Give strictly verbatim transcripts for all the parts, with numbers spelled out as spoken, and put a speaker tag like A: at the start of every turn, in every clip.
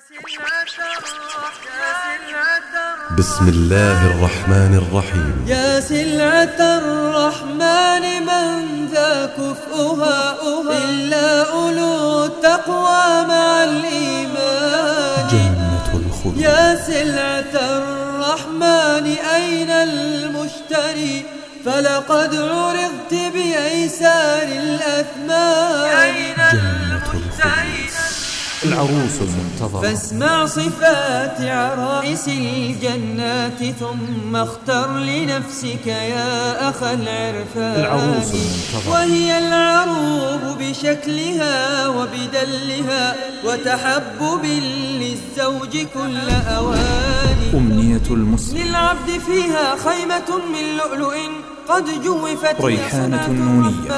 A: بسم الله الرحمن الرحيم.
B: يا سلعة الرحمن من ذا كفؤها إلا أولو التقوى مع الإيمان.
A: جنة الخلد.
B: يا سلعة الرحمن أين المشتري فلقد عرضت بأيسار الأثمان.
A: جنة الخلد. العروس المنتظرة.
B: فاسمع صفات عرائس الجنات ثم اختر لنفسك يا أخا العرفان.
A: العروس المنتظرة.
B: وهي العروب بشكلها وبدلها وتحبب للزوج كل أوان.
A: أمنية المسلم.
B: للعبد فيها خيمة من لؤلؤ قد جوفت
A: ريحانة نونية.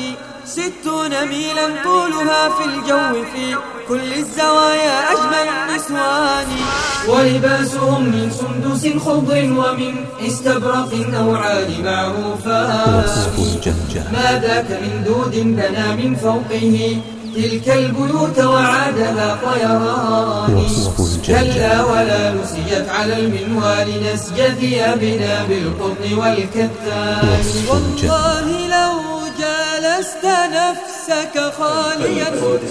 B: ستون ميلا طولها في الجو في كل الزوايا أجمل النسوان. ولباسهم من سندس خضر ومن استبرق نوعان معروفا.
A: وصف الجنة.
B: ما ذاك من دود بنى من فوقه تلك البيوت وعادها طيران.
A: وصف الجنة.
B: كلا ولا نسيت على المنوال نسج ثيابنا بالقطن والكتان. والله لو جالست نفسك خاليا.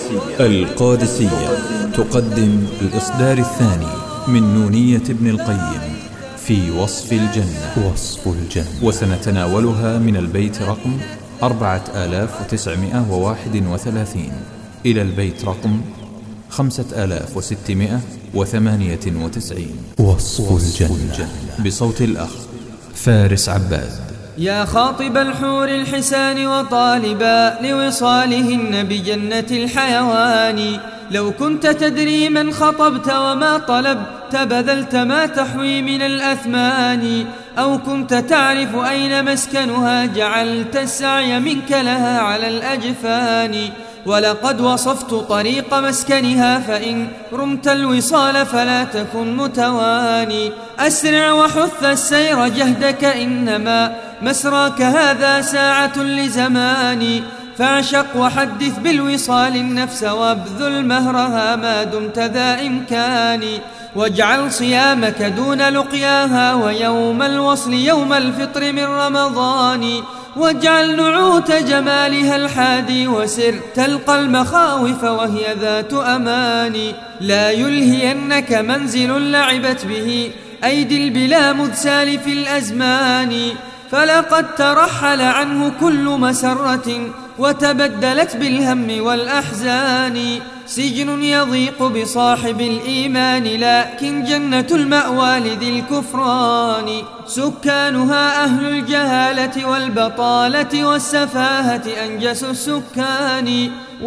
C: القادسية تقدم الإصدار الثاني من نونية ابن القيم في وصف الجنة.
A: وصف الجنة.
C: وسنتناولها من البيت رقم أربعة آلاف وتسعمائة وواحد وثلاثين إلى البيت رقم خمسة آلاف وستمائة وثمانية وتسعين.
A: وصف الجنة
C: بصوت الأخ فارس عباد.
B: يا خاطب الحور الحسان وطالبا لوصالهن بجنة الحيوان. لو كنت تدري من خطبت وما طلبت بذلت ما تحوي من الأثمان. أو كنت تعرف أين مسكنها جعلت السعي منك لها على الأجفان. ولقد وصفت طريق مسكنها فإن رمت الوصال فلا تكن متواني. أسرع وحث السير جهدك إنما مسراك هذا ساعة لزمان. فاعشق وحدث بالوصال النفس وابذل مهرها ما دمت ذا إمكان. واجعل صيامك دون لقياها ويوم الوصل يوم الفطر من رمضان. واجعل نعوت جمالها الحادي وسر تلقى المخاوف وهي ذات أمان. لا يلهينك منزل لعبت به أيدي البلا مذ سالف الأزمان. فلقد ترحل عنه كل مسرة وتبدلت بالهم والأحزان. سجن يضيق بصاحب الإيمان لكن جنة المأوى لذي الكفران. سكانها أهل الجهالة والبطالة والسفاهة أنجس السكان.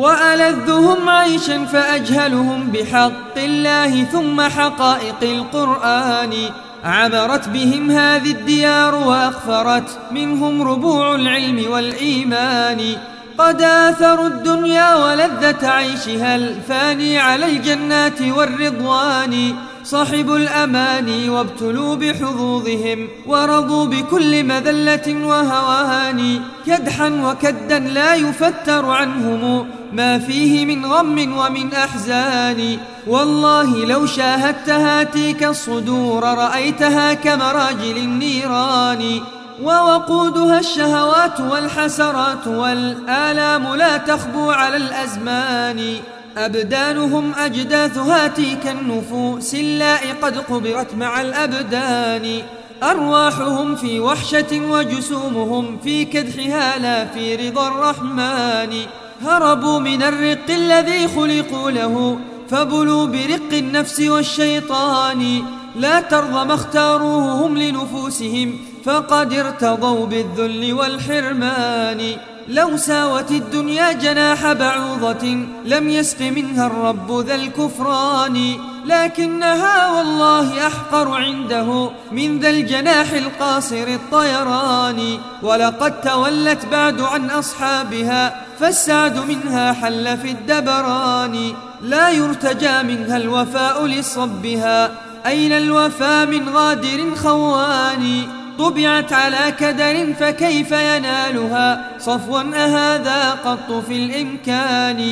B: وألذهم عيشا فأجهلهم بحق الله ثم حقائق القرآن. عبرت بهم هذه الديار وأغفرت منهم ربوع العلم والإيمان. قد آثروا الدنيا ولذة عيشها الفاني على الجنات والرضوان. صاحبوا الأماني وابتلوا بحظوظهم ورضوا بكل مذلة وهوان. كدحا وكدا لا يفتر عنهم ما فيه من غم ومن أحزان. والله لو شاهدت هاتيك الصدور رأيتها كمراجل النيران. ووقودها الشهوات والحسرات والآلام لا تخبو على الأزمان. أبدانهم أجداث هاتيك النفوس اللائي قد قبرت مع الأبدان. أرواحهم في وحشة وجسومهم في كدحها لا في رضا الرحمن. هربوا من الرق الذي خلقوا له فبلوا برق النفس والشيطان. لا ترضى ما اختاروه هم لنفوسهم فقد ارتضوا بالذل والحرمان. لو ساوت الدنيا جناح بعوضة لم يسق منها الرب ذا الكفران. لكنها والله أحقر عنده من ذا الجناح القاصر الطيران. ولقد تولت بعد عن أصحابها فالسعد منها حل في الدبران. لا يرتجى منها الوفاء لصبها أين الوفاء من غادر خوان. طبعت على كدر فكيف ينالها صفوا أهذا قط في الإمكان.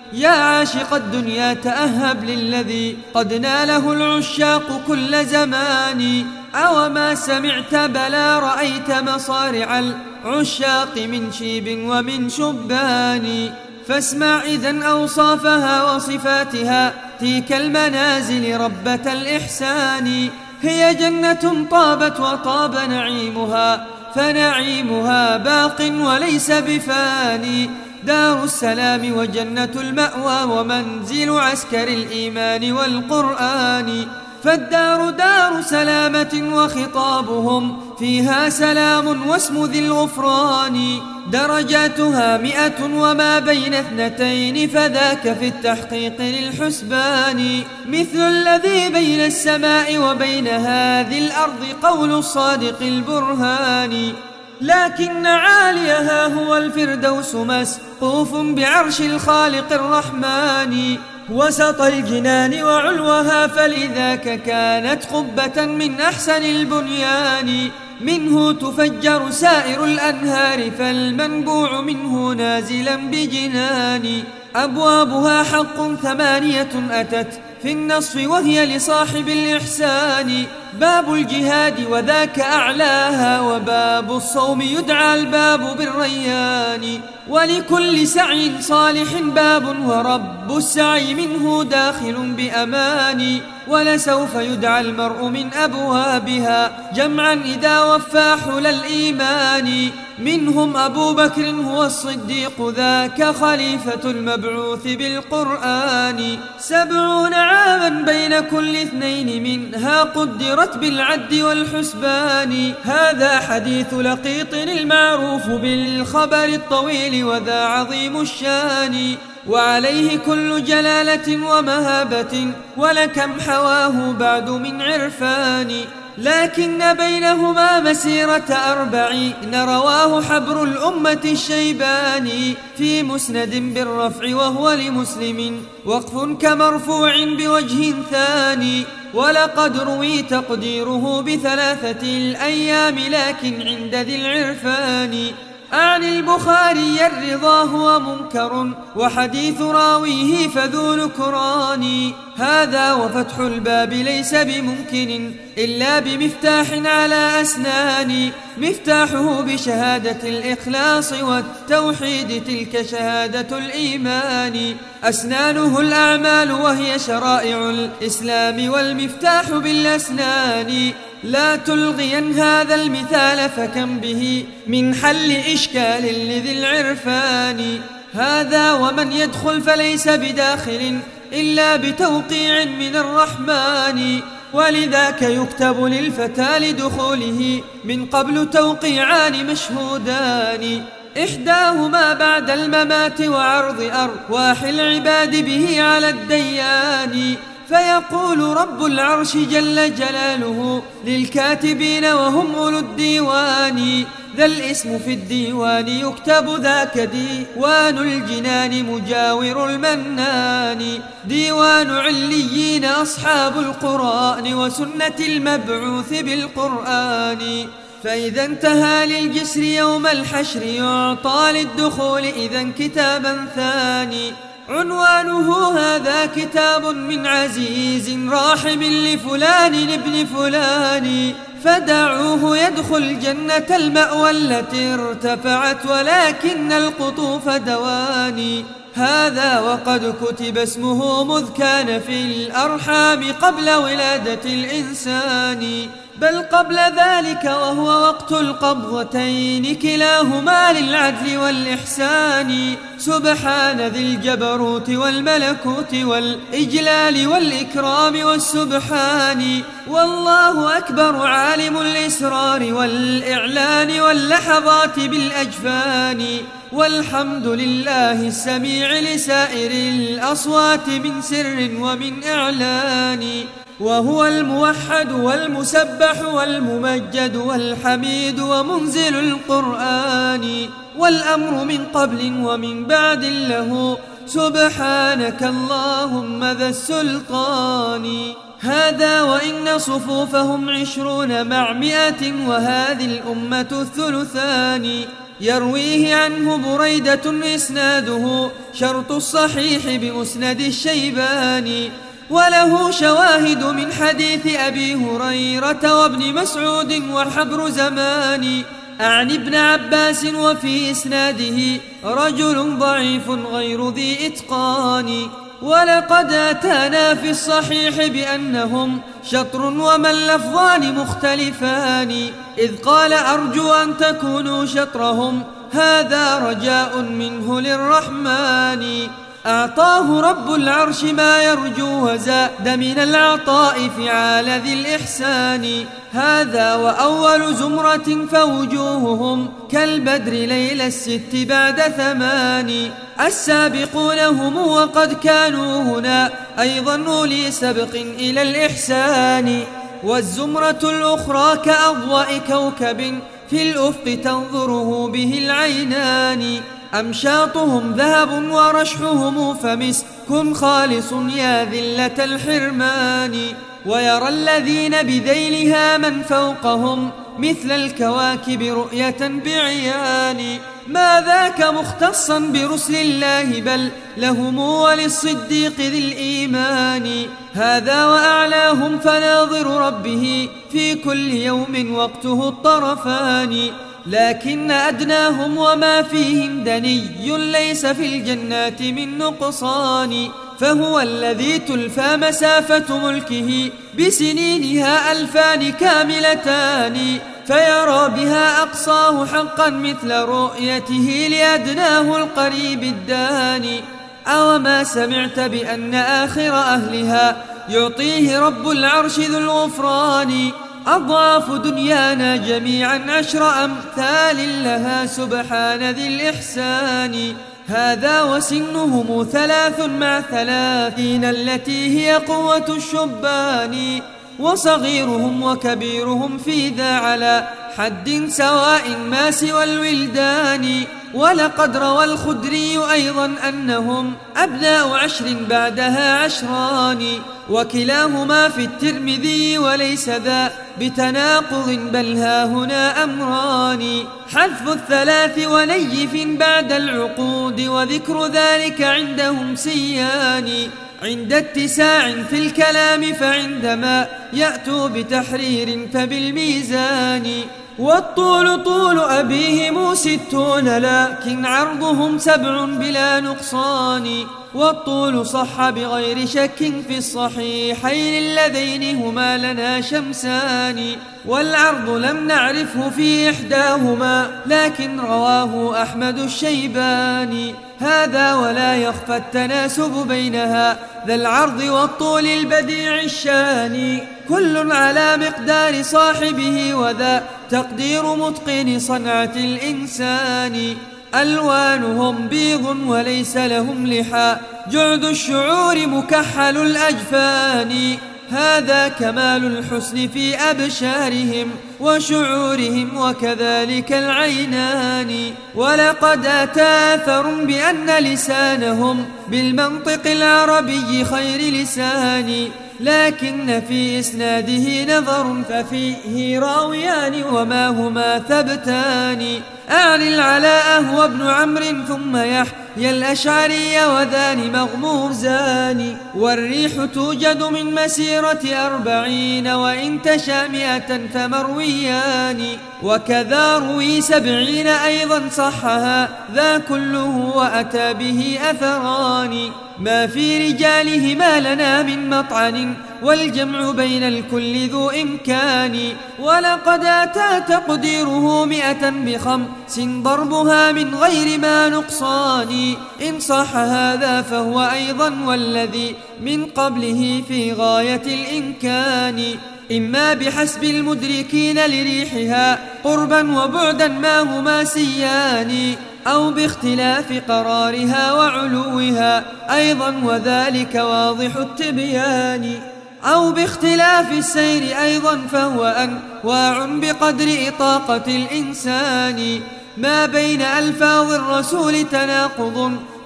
B: يا عاشق الدنيا تأهب للذي قد ناله العشاق كل زمان. أو ما سمعت بلا رأيت مصارع العشاق من شيب ومن شبان. فاسمع إذن أوصافها وصفاتها تلك المنازل ربة الإحسان. هي جنة طابت وطاب نعيمها فنعيمها باق وليس بفاني. دار السلام وجنة المأوى ومنزل عسكر الإيمان والقرآن. فالدار دار سلامة وخطابهم فيها سلام واسم ذي الغفران. درجاتها مئة وما بين اثنتين فذاك في التحقيق للحسبان. مثل الذي بين السماء وبين هذه الأرض قول الصادق البرهان. لكن عاليها هو الفردوس مسقوف بعرش الخالق الرحمن. وسط الجنان وعلوها فلذاك كانت قبة من أحسن البنيان. منه تفجر سائر الأنهار فالمنبوع منه نازلا بجنان. أبوابها حق ثمانية أتت في النص وهي لصاحب الإحسان. باب الجهاد وذاك أعلاها وباب الصوم يدعى الباب بالريان. ولكل سعي صالح باب ورب السعي منه داخل بأمان. ولسوف يدعى المرء من أبوابها جمعا إذا وفى حل الإيمان. منهم أبو بكر هو الصديق ذاك خليفة المبعوث بالقرآن. سبعون عاما بين كل اثنين منها قدرت بالعد والحسبان. هذا حديث لقيط المعروف بالخبر الطويل وذا عظيم الشان. وعليه كل جلالة ومهابة ولكم حواه بعد من عرفان. لكن بينهما مسيرة أربعين رواه حبر الأمة الشيباني في مسند بالرفع وهو لمسلم وقف كمرفوع بوجه ثاني. ولقد روي تقديره بثلاثة الأيام لكن عند ذي العرفان. عن البخاري الرضا هو منكر وحديث راويه فذو نكران. هذا وفتح الباب ليس بممكن إلا بمفتاح على أسنان. مفتاحه بشهادة الإخلاص والتوحيد تلك شهادة الإيمان. أسنانه الأعمال وهي شرائع الإسلام والمفتاح بالأسنان. لا تلغين هذا المثال فكم به من حل إشكال لذي العرفان. هذا ومن يدخل فليس بداخل إلا بتوقيع من الرحمن. ولذاك يكتب للفتى لدخوله من قبل توقيعان مشهودان. إحداهما بعد الممات وعرض أرواح العباد به على الديان. فيقول رب العرش جل جلاله للكاتبين وهم أولو الديوان. ذا الاسم في الديوان يكتب ذاك ديوان الجنان مجاور المنان. ديوان عليين أصحاب القرآن وسنة المبعوث بالقرآن. فإذا انتهى للجسر يوم الحشر يعطى للدخول إذا كتابا ثاني. عنوانه هذا كتاب من عزيز راحم لفلان ابن فلان. فدعوه يدخل جنة المأوى التي ارتفعت ولكن القطوف دواني. هذا وقد كتب اسمه مذ كان في الأرحام قبل ولادة الإنسان. بل قبل ذلك وهو وقت القبضتين كلاهما للعدل والإحسان. سبحان ذي الجبروت والملكوت والإجلال والإكرام والسبحان. والله أكبر عالم الإسرار والإعلان واللحظات بالأجفان. والحمد لله السميع لسائر الأصوات من سر ومن إعلان. وهو الموحد والمسبح والممجد والحميد ومنزل القرآن. والأمر من قبل ومن بعد له سبحانك اللهم ذا السلطان. هذا وإن صفوفهم عشرون مع مئة وهذه الأمة الثلثان. يرويه عنه بريدة إسناده شرط الصحيح بمسند الشيباني، وله شواهد من حديث أبي هريرة وابن مسعود وحبر زمان، أعني ابن عباس، وفي إسناده رجل ضعيف غير ذي إتقان. ولقد أتانا في الصحيح بأنهم شطر وما اللفظان مختلفان، إذ قال أرجو أن تكونوا شطرهم، هذا رجاء منه للرحمن. أعطاه رب العرش ما يرجو وزاد من العطاء فعال ذي الإحسان، هذا وأول زمرة فوجوههم كالبدر ليل الست بعد ثمان، السابقون هم وقد كانوا هنا أيضا أولي سبق إلى الإحسان. والزمرة الأخرى كأضواء كوكب في الأفق تنظره به العينان، أمشاطهم ذهب ورشحهم فمسك خالص يا ذلة الحرمان، ويرى الذين بذيلها من فوقهم مثل الكواكب رؤية بعيان. ما ذاك مختصا برسل الله بل لهم وللصديق ذي الإيمان، هذا وأعلاهم فناظر ربه في كل يوم وقته الطرفان، لكن أدناهم وما فيهم دني ليس في الجنات من نقصان، فهو الذي تلفى مسافة ملكه بسنينها ألفان كاملتان، فيرى بها أقصاه حقا مثل رؤيته لأدناه القريب الداني. أوما سمعت بأن آخر أهلها يعطيه رب العرش ذو الغفران أضعاف دنيانا جميعا عشر أمثال لها سبحان ذي الإحسان، هذا وسنهم ثلاث مع ثلاثين التي هي قوة الشبان، وصغيرهم وكبيرهم في ذا على حد سواء ما سوى الولدان. ولقد روى الخدري أيضا أنهم أبناء عشر بعدها عشران، وكلاهما في الترمذي وليس ذا بتناقض بل ها هنا أمران، حذف الثلاث ونيف بعد العقود وذكر ذلك عندهم سيان، عند اتساع في الكلام فعندما يأتوا بتحرير فبالميزان. والطول طول أبيهم ستون لكن عرضهم سبع بلا نقصان، والطول صح بغير شك في الصحيحين اللذين هما لنا شمسان، والعرض لم نعرفه في إحداهما لكن رواه أحمد الشيباني، هذا ولا يخفى التناسب بينها ذا العرض والطول البديع الشان، كل على مقدار صاحبه وذا تقدير متقن صنعة الإنسان. ألوانهم بيض وليس لهم لحى جعد الشعور مكحل الأجفان، هذا كمال الحسن في أبشارهم وشعورهم وكذلك العينان. ولقد أتى أثر بأن لسانهم بالمنطق العربي خير لسان، لكن في إسناده نظر ففيه راويان وما هما ثبتان، أعني العلاء هو ابن عمرو ثم يحيى الأشعري وذان مغموزان. والريح توجد من مسيرة أربعين وإن تشى مئة فمرويان، وكذا روي سبعين أيضا صحها ذا كله وأتى به أثران، ما في رجالهما لنا من مطعن والجمع بين الكل ذو إمكان. ولقد أتى تقديره مئة بخمس ضربها من غير ما نقصان، إن صح هذا فهو أيضا والذي من قبله في غاية الإمكان، إما بحسب المدركين لريحها قربا وبعدا ما هما سيان، أو باختلاف قرارها وعلوها أيضا وذلك واضح التبيان، أو باختلاف السير أيضا فهو أنواع بقدر إطاقة الإنسان، ما بين ألفاظ الرسول تناقض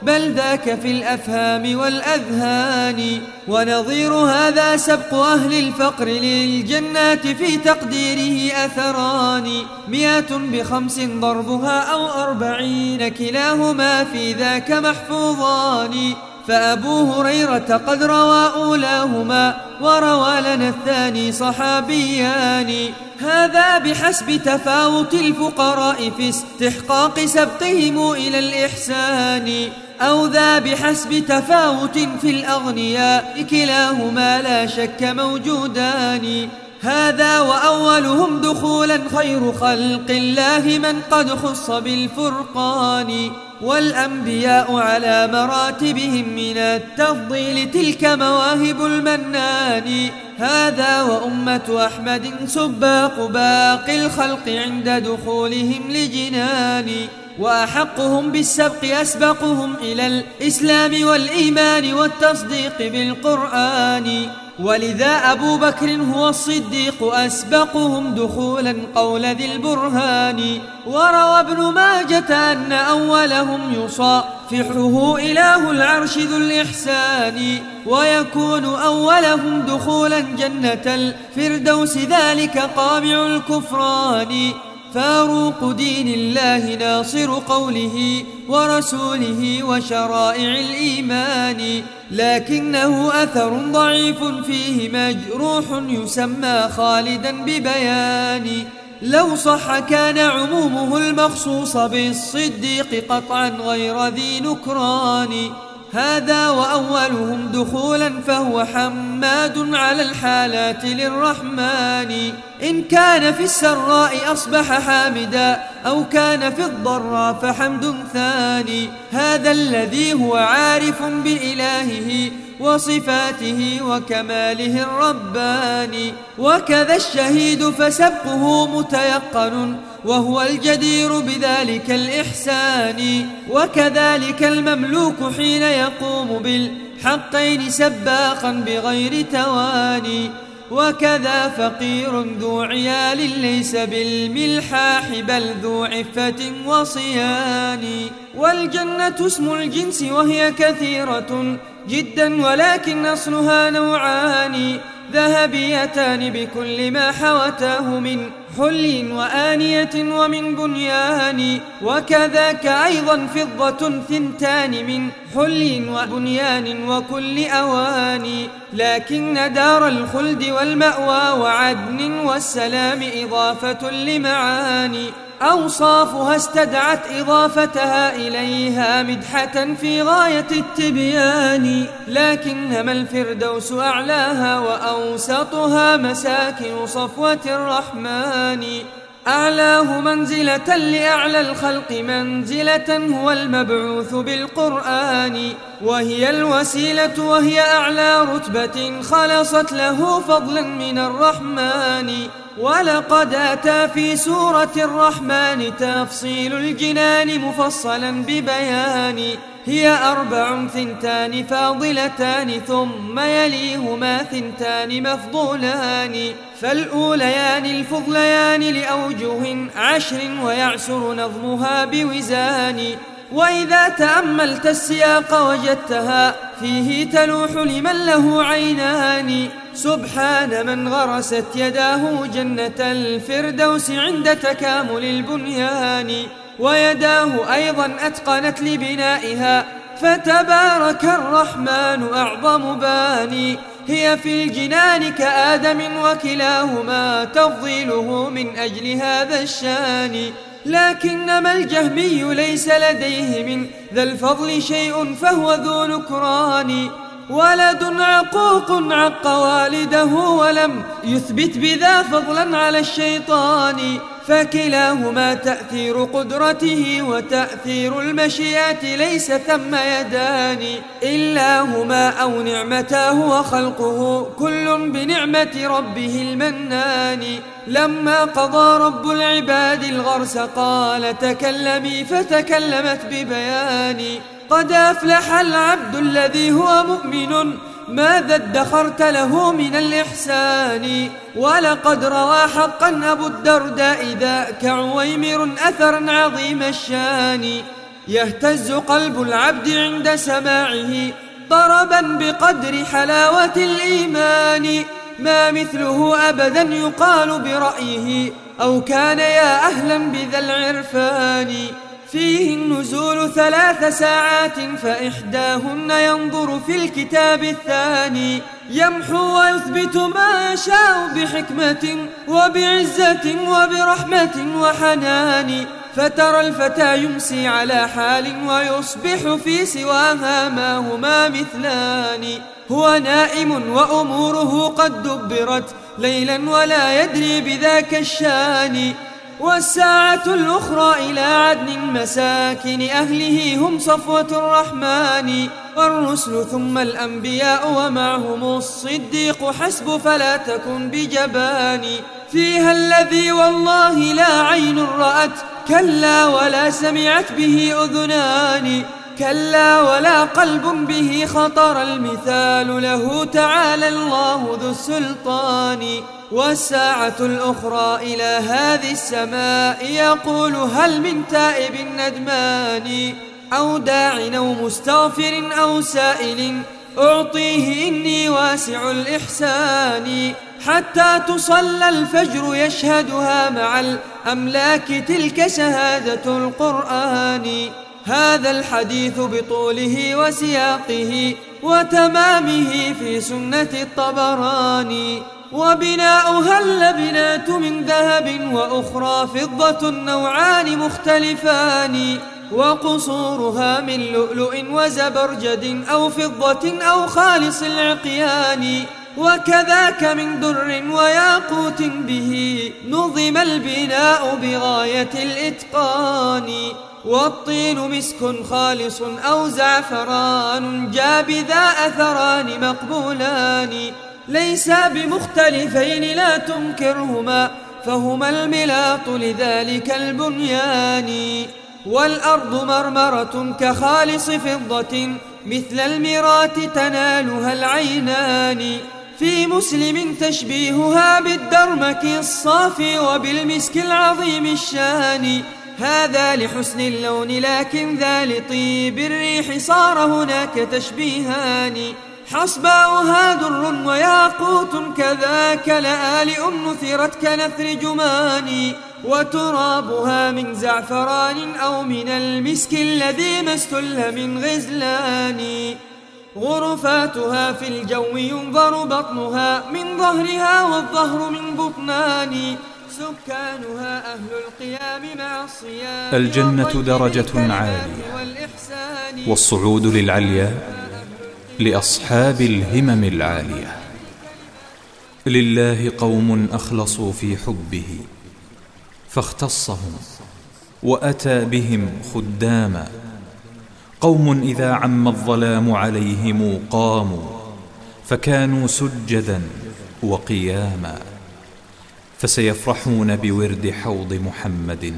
B: بل ذاك في الأفهام والأذهان. ونظير هذا سبق أهل الفقر للجنات في تقديره أثران، مئة بخمس ضربها أو أربعين، كلاهما في ذاك محفوظان. فأبو هريرة قد روى أولاهما، وروى لنا الثاني صحابيان. هذا بحسب تفاوت الفقراء في استحقاق سبقهم إلى الإحسان، أو ذا بحسب تفاوت في الأغنياء، كلاهما لا شك موجودان. هذا وأولهم دخولا خير خلق الله من قد خص بالفرقان، والأنبياء على مراتبهم من التفضيل تلك مواهب المنان. هذا وأمة أحمد سباق باقي الخلق عند دخولهم لجنان، وأحقهم بالسبق أسبقهم إلى الإسلام والإيمان والتصديق بالقرآن. ولذا أبو بكر هو الصديق أسبقهم دخولا قول ذي البرهان. وروى ابن ماجة أن أولهم يصافحه إله العرش ذو الإحسان، ويكون أولهم دخولا جنة الفردوس ذلك قامع الكفران. فاروق دين الله ناصر قوله ورسوله وشرائع الإيمان، لكنه أثر ضعيف فيه مجروح يسمى خالدا ببيان. لو صح كان عمومه المخصوص بالصديق قطعا غير ذي نكران. هذا وأولهم دخولا فهو حماد على الحالات للرحمن، إن كان في السراء أصبح حامدا، أو كان في الضراء فحمد ثاني. هذا الذي هو عارف بإلهه وصفاته وكماله الرباني. وكذا الشهيد فسبقه متيقن، وهو الجدير بذلك الإحسان. وكذلك المملوك حين يقوم بالحقين سباقا بغير تواني. وكذا فقير ذو عيال ليس بالملحاح بل ذو عفة وصيان. والجنة اسم الجنس وهي كثيرة جدا، ولكن أصلها نوعان، ذهبيتان بكل ما حوتاه من حل وآنية ومن بنيان. وكذاك أيضا فضة ثنتان من حل وبنيان وكل أوان. لكن دار الخلد والمأوى وعدن والسلام إضافة لمعاني، أوصافها استدعت إضافتها إليها مدحة في غاية التبيان. لكنما الفردوس أعلاها وأوسطها مساكن صفوة الرحمن. أعلاه منزلة لأعلى الخلق منزلة هو المبعوث بالقرآن، وهي الوسيلة وهي أعلى رتبة خلصت له فضلا من الرحمن. ولقد أتى في سورة الرحمن تفصيل الجنان مفصلا ببيان، هي أربع ثنتان فاضلتان ثم يليهما ثنتان مفضولان. فالأوليان الفضليان لأوجه عشر ويعسر نظمها بوزان. وإذا تأملت السياق وجدتها فيه تلوح لمن له عينان. سبحان من غرست يداه جنة الفردوس عند تكامل البنيان، ويداه أيضا أتقنت لبنائها، فتبارك الرحمن أعظم باني. هي في الجنان كآدم وكلاهما تفضيله من أجل هذا الشان. لكنما الجهمي ليس لديه من ذا الفضل شيء فهو ذو نكران. ولد عقوق عق والده ولم يثبت بذا فضلا على الشيطان. فكلاهما تأثير قدرته وتأثير المشيئة، ليس ثم يدان إلا هما أو نعمتاه وخلقه كل بنعمة ربه المنان. لما قضى رب العباد الغرس قال تكلمي فتكلمت ببيان. قد أفلح العبد الذي هو مؤمن ماذا ادخرت له من الإحسان. ولقد روى حقا أبو الدرداء ذاك عويمر أثرا عظيم الشان. يهتز قلب العبد عند سماعه طربا بقدر حلاوة الإيمان. ما مثله أبدا يقال برأيه أو كان يا أهلا بذا العرفان. فيه النزول ثلاث ساعات فإحداهن ينظر في الكتاب الثاني يمحو ويثبت ما يشاء بحكمة وبعزة وبرحمة وحنان. فترى الفتى يمسي على حال ويصبح في سواها ما هما مثلان. هو نائم وأموره قد دبرت ليلا ولا يدري بذاك الشان. والساعة الأخرى إلى عدن مساكن أهله هم صفوة الرحمن. والرسل ثم الأنبياء ومعهم الصديق حسب فلا تكن بجبان. فيها الذي والله لا عين رأت كلا ولا سمعت به أذنان. كلا ولا قلب به خطر المثال له تعالى الله ذو السلطان. والساعة الأخرى إلى هذه السماء يقول هل من تائب ندمان أو داع أو مستغفر أو سائل أعطيه إني واسع الإحسان. حتى تصلى الفجر يشهدها مع الأملاك تلك شهادة القرآن. هذا الحديث بطوله وسياقه وتمامه في سنة الطبراني. وبناؤها اللبنات من ذهب وأخرى فضة نوعان مختلفان. وقصورها من لؤلؤ وزبرجد أو فضة أو خالص العقيان. وكذاك من در وياقوت به نظم البناء بغاية الإتقان. والطين مسك خالص أو زعفران جاب ذا أثران مقبولان. ليس بمختلفين لا تنكرهما فهما الملاط لذلك البنيان. والأرض مرمرة كخالص فضة مثل المرات تنالها العينان. في مسلم تشبيهها بالدرمك الصافي وبالمسك العظيم الشان. هذا لحسن اللون لكن ذا لطيب الريح صار هناك تشبيهان. حصباؤها در وياقوت كذاك لآلئ نثرت كنثر جمان. وترابها من زعفران أو من المسك الذي ما استل من غزلان. غرفاتها في الجو ينظر بطنها من ظهرها والظهر من بطنان. سكانها أهل القيام مع الصيام.
C: الجنة درجة عالية والصعود للعليا لأصحاب الهمم العالية. لله قوم أخلصوا في حبه فاختصهم وأتى بهم خداما. قوم إذا عم الظلام عليهم قاموا فكانوا سجدا وقياما. فسيفرحون بورد حوض محمد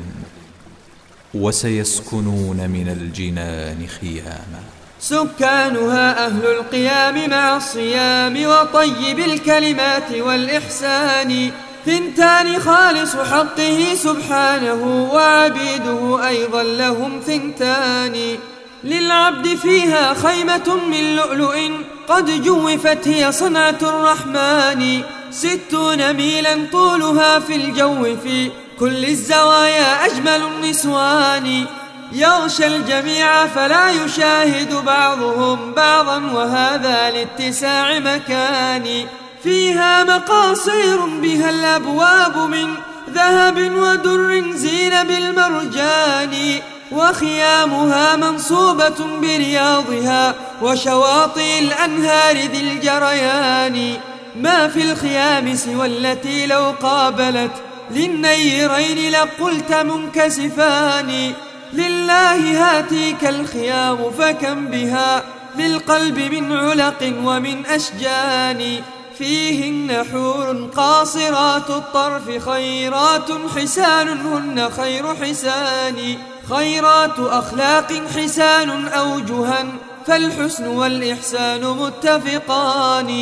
C: وسيسكنون من الجنان خياما.
B: سكانها أهل القيام مع الصيام وطيب الكلمات والإحسان. ثنتان خالص حقه سبحانه وعبيده أيضا لهم ثنتان. للعبد فيها خيمة من لؤلؤ قد جوفت هي صنعة الرحمن. ستون ميلا طولها في الجو في كل الزوايا أجمل النسوان. يغشى الجميع فلا يشاهد بعضهم بعضا وهذا لاتساع مكان. فيها مقاصير بها الأبواب من ذهب ودر زين بالمرجان. وخيامها منصوبة برياضها وشواطئ الأنهار ذي الجريان. ما في الخيام سوى التي لو قابلت للنيرين لقلت منكسفان. لله هاتيك الخيام فكم بها للقلب من علق ومن أشجان. فيهن حور قاصرات الطرف خيرات حسان هن خير حسان. خيرات أخلاق حسان أوجها فالحسن والإحسان متفقان.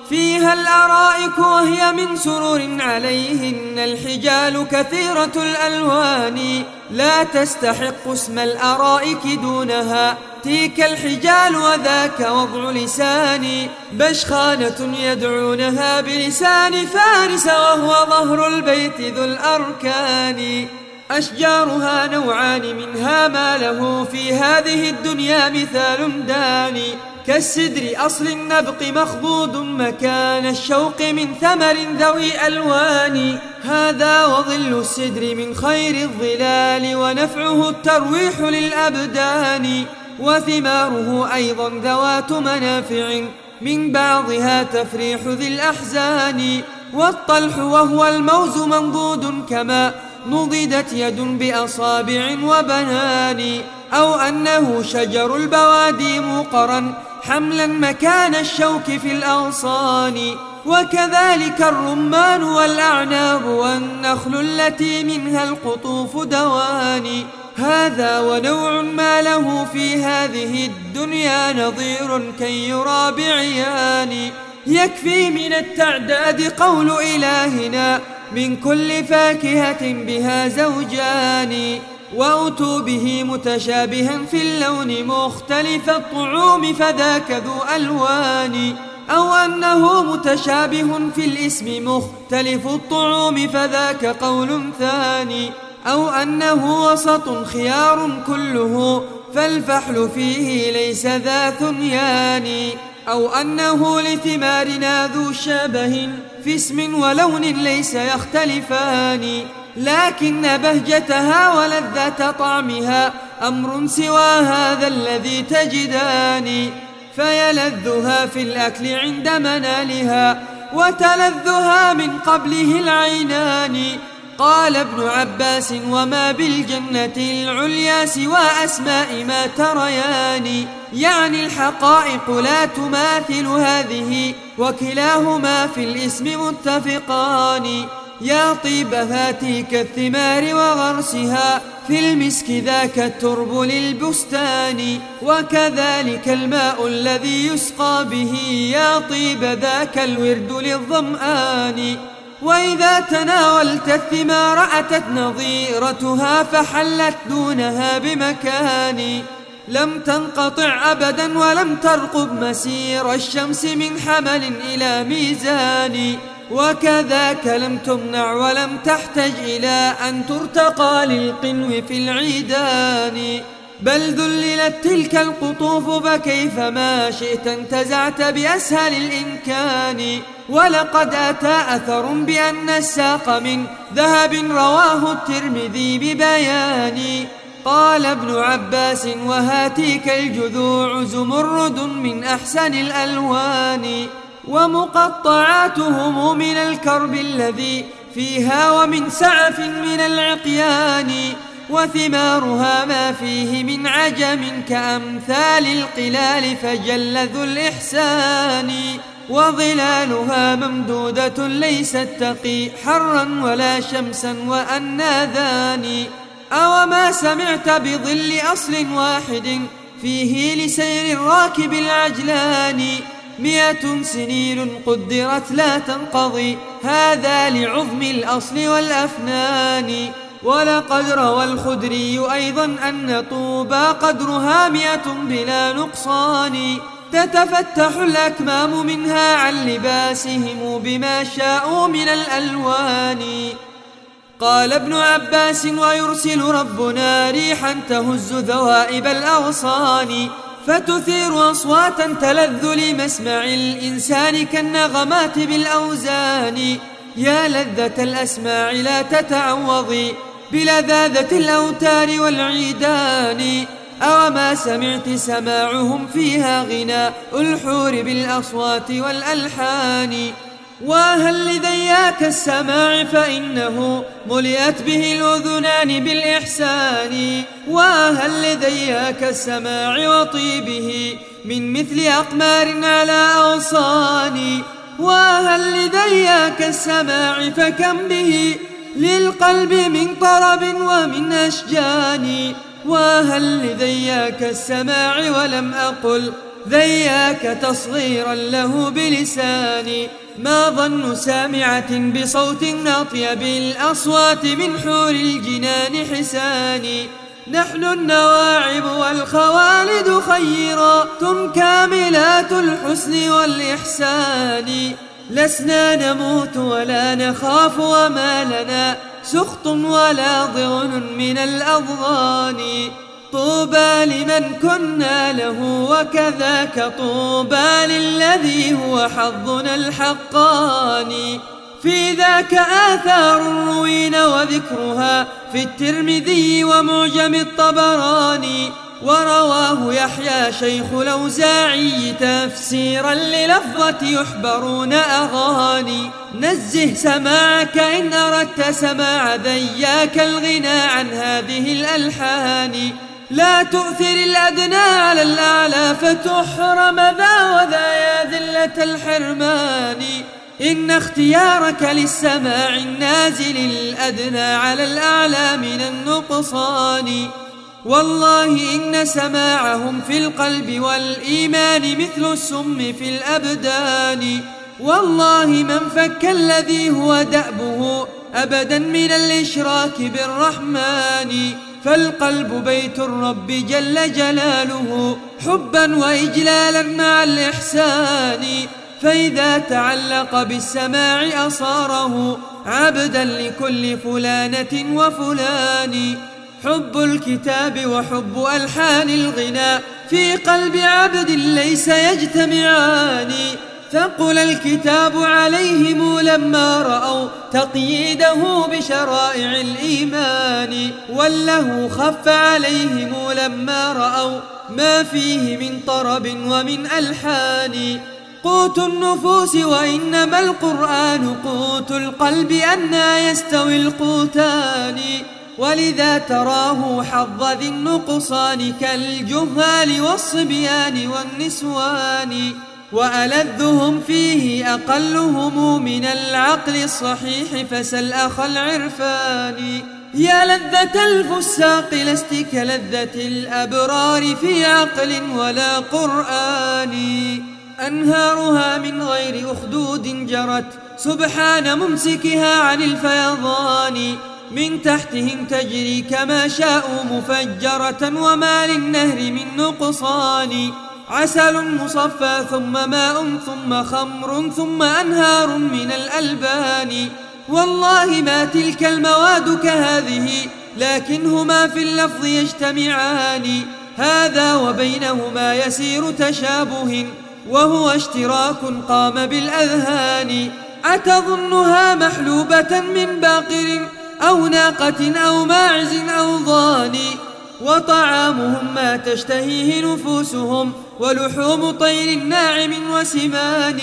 B: فيها الأرائك وهي من سرور عليهن الحجال كثيرة الألوان لا تستحق اسم الأرائك دونها تلك الحجال وذاك وضع لسان بشخانة يدعونها بلسان فارس وهو ظهر البيت ذو الأركان أشجارها نوعان منها ما له في هذه الدنيا مثال داني كالسدر أصل النبق مخضود مكان الشوق من ثمر ذوي ألوان هذا وظل السدر من خير الظلال ونفعه الترويح للأبدان وثماره أيضا ذوات منافع من بعضها تفريح ذي الأحزان والطلح وهو الموز منضود كما نضدت يد بأصابع وبنان أو أنه شجر البوادي موقرا حملا مكان الشوك في الأغصان وكذلك الرمان والأعناب والنخل التي منها القطوف دوان هذا ونوع ما له في هذه الدنيا نظير كي يرى بعيان يكفي من التعداد قول إلهنا من كل فاكهة بها زوجان وأتوا به متشابها في اللون مختلف الطعوم فذاك ذو ألوان أو أنه متشابه في الاسم مختلف الطعوم فذاك قول ثاني أو أنه وسط خيار كله فالفحل فيه ليس ذا ثنيان أو أنه لثمارنا ذو شبه في اسم ولون ليس يختلفان لكن بهجتها ولذة طعمها أمر سوى هذا الذي تجدان فيلذها في الأكل عند منالها وتلذها من قبله العينان قال ابن عباس وما بالجنة العليا سوى أسماء ما تريان يعني الحقائق لا تماثل هذه وكلاهما في الاسم متفقان يا طيب هاتيك الثمار وغرسها في المسك ذاك الترب للبستان وكذلك الماء الذي يسقى به يا طيب ذاك الورد للظمآن وإذا تناولت الثمار أتت نظيرتها فحلت دونها بمكان لم تنقطع أبدا ولم ترقب مسير الشمس من حمل إلى ميزان وكذاك لم تمنع ولم تحتج إلى أن ترتقى للقنو في العيدان بل ذللت تلك القطوف فكيفما شئت انتزعت بأسهل الإمكان ولقد أتى أثر بأن الساق من ذهب رواه الترمذي ببيان قال ابن عباس وهاتيك الجذوع زمرد من أحسن الألوان ومقطعاتهم من الكرب الذي فيها ومن سعف من العقيان وثمارها ما فيه من عجم كأمثال القلال فجل ذو الإحسان وظلالها ممدودة ليست تقي حرا ولا شمسا وأناذان أوما سمعت بظل أصل واحد فيه لسير الراكب العجلان مئة سنين قدرت لا تنقضي هذا لعظم الأصل والأفنان ولقد روى الخدري أيضا أن طوبى قدرها مئة بلا نقصان تتفتح الأكمام منها عن لباسهم بما شاءوا من الألوان قال ابن عباس ويرسل ربنا ريحا تهز ذوائب الأغصان فتثير أصواتا تلذ لمسمع الإنسان كالنغمات بالأوزان يا لذة الأسماع لا تتعوضي بلذاذة الأوتار والعيدان أوما سمعت سماعهم فيها غناء الحور بالأصوات والألحان وهل لذياك السماع فإنه ملئت به الأذنان بالإحسان وهل لذياك السماع وطيبه من مثل أقمار على أغصان وهل لذياك السماع فكم به للقلب من طرب ومن أشجان وهل لذياك السماع ولم أقل ذياك تصغيرا له بلساني. ما ظن سامعة بصوت أطيب الأصوات من حور الجنان حساني. نحن النواعب والخوالد خيرات كاملات الحسن والإحسان. لسنا نموت ولا نخاف وما لنا سخط ولا ضغن من الأضغان. طوبى لمن كنا له وكذاك طوبى للذي هو حظنا الحقاني. في ذاك آثار روين وذكرها في الترمذي ومعجم الطبراني. ورواه يحيى شيخ الأوزاعي تفسيرا للفظة يحبرون أغاني. نزه سماعك إن أردت سماع ذياك الغنى عن هذه الألحان. لا تؤثر الأدنى على الأعلى فتحرم ذا وذا يا ذلة الحرمان. إن اختيارك للسماع النازل الأدنى على الأعلى من النقصان. والله إن سماعهم في القلب والإيمان مثل السم في الأبدان. والله من فك الذي هو دأبه أبدا من الإشراك بالرحمن. فالقلب بيت الرب جل جلاله حبا وإجلالا مع الإحسان. فإذا تعلق بالسماع أصاره عبدا لكل فلانة وفلان. حب الكتاب وحب ألحان الغناء في قلب عبد ليس يجتمعان. ثقل الكتاب عليهم لما رأوا تقييده بشرائع الإيمان. وله خف عليهم لما رأوا ما فيه من طرب ومن ألحان. قوت النفوس وإنما القرآن قوت القلب أنى يستوي القوتان. ولذا تراه حظ ذي النقصان كالجهال والصبيان والنسوان. وألذهم فيه أقلهم من العقل الصحيح فسل أخ العرفان. يا لذة الفساق لست كلذة الأبرار في عقل ولا قرآن. أنهارها من غير أخدود جرت سبحان ممسكها عن الفيضان. من تحتهم تجري كما شاءوا مفجرة وما للنهر من نقصان. عسل مصفى ثم ماء ثم خمر ثم أنهار من الألبان. والله ما تلك المواد كهذه لكنهما في اللفظ يجتمعان. هذا وبينهما يسير تشابه وهو اشتراك قام بالأذهان. أتظنها محلوبة من باقر أو ناقة أو ماعز أو ضان. وطعامهم ما تشتهيه نفوسهم ولحوم طير ناعم وسمان.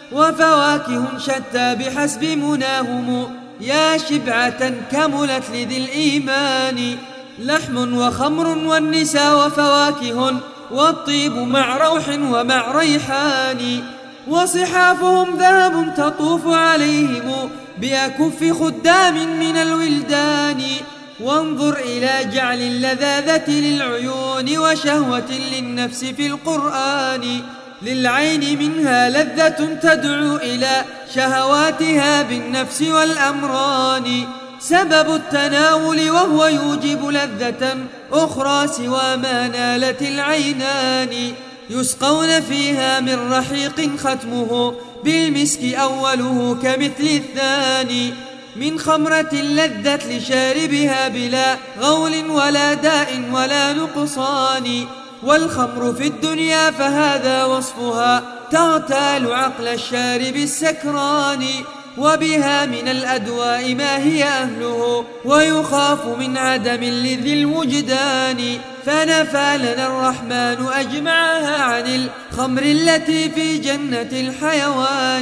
B: وفواكه شتى بحسب مناهم يا شبعة كملت لذي الإيمان. لحم وخمر والنساء وفواكه والطيب مع روح ومع ريحان. وصحافهم ذهب تطوف عليهم بأكف خدام من الولدان. وانظر إلى جعل اللذاذة للعيون وشهوة للنفس في القرآن. للعين منها لذة تدعو إلى شهواتها بالنفس والأمران. سبب التناول وهو يوجب لذة أخرى سوى ما نالت العينان. يسقون فيها من رحيق ختمه بالمسك أوله كمثل الثاني. من خمرة لذت لشاربها بلا غول ولا داء ولا نقصان. والخمر في الدنيا فهذا وصفها تغتال عقل الشارب السكران. وبها من الأدواء ما هي أهله ويخاف من عدم لذي الوجدان. فنفى لنا الرحمن أجمعها عن الخمر التي في جنة الحيوان.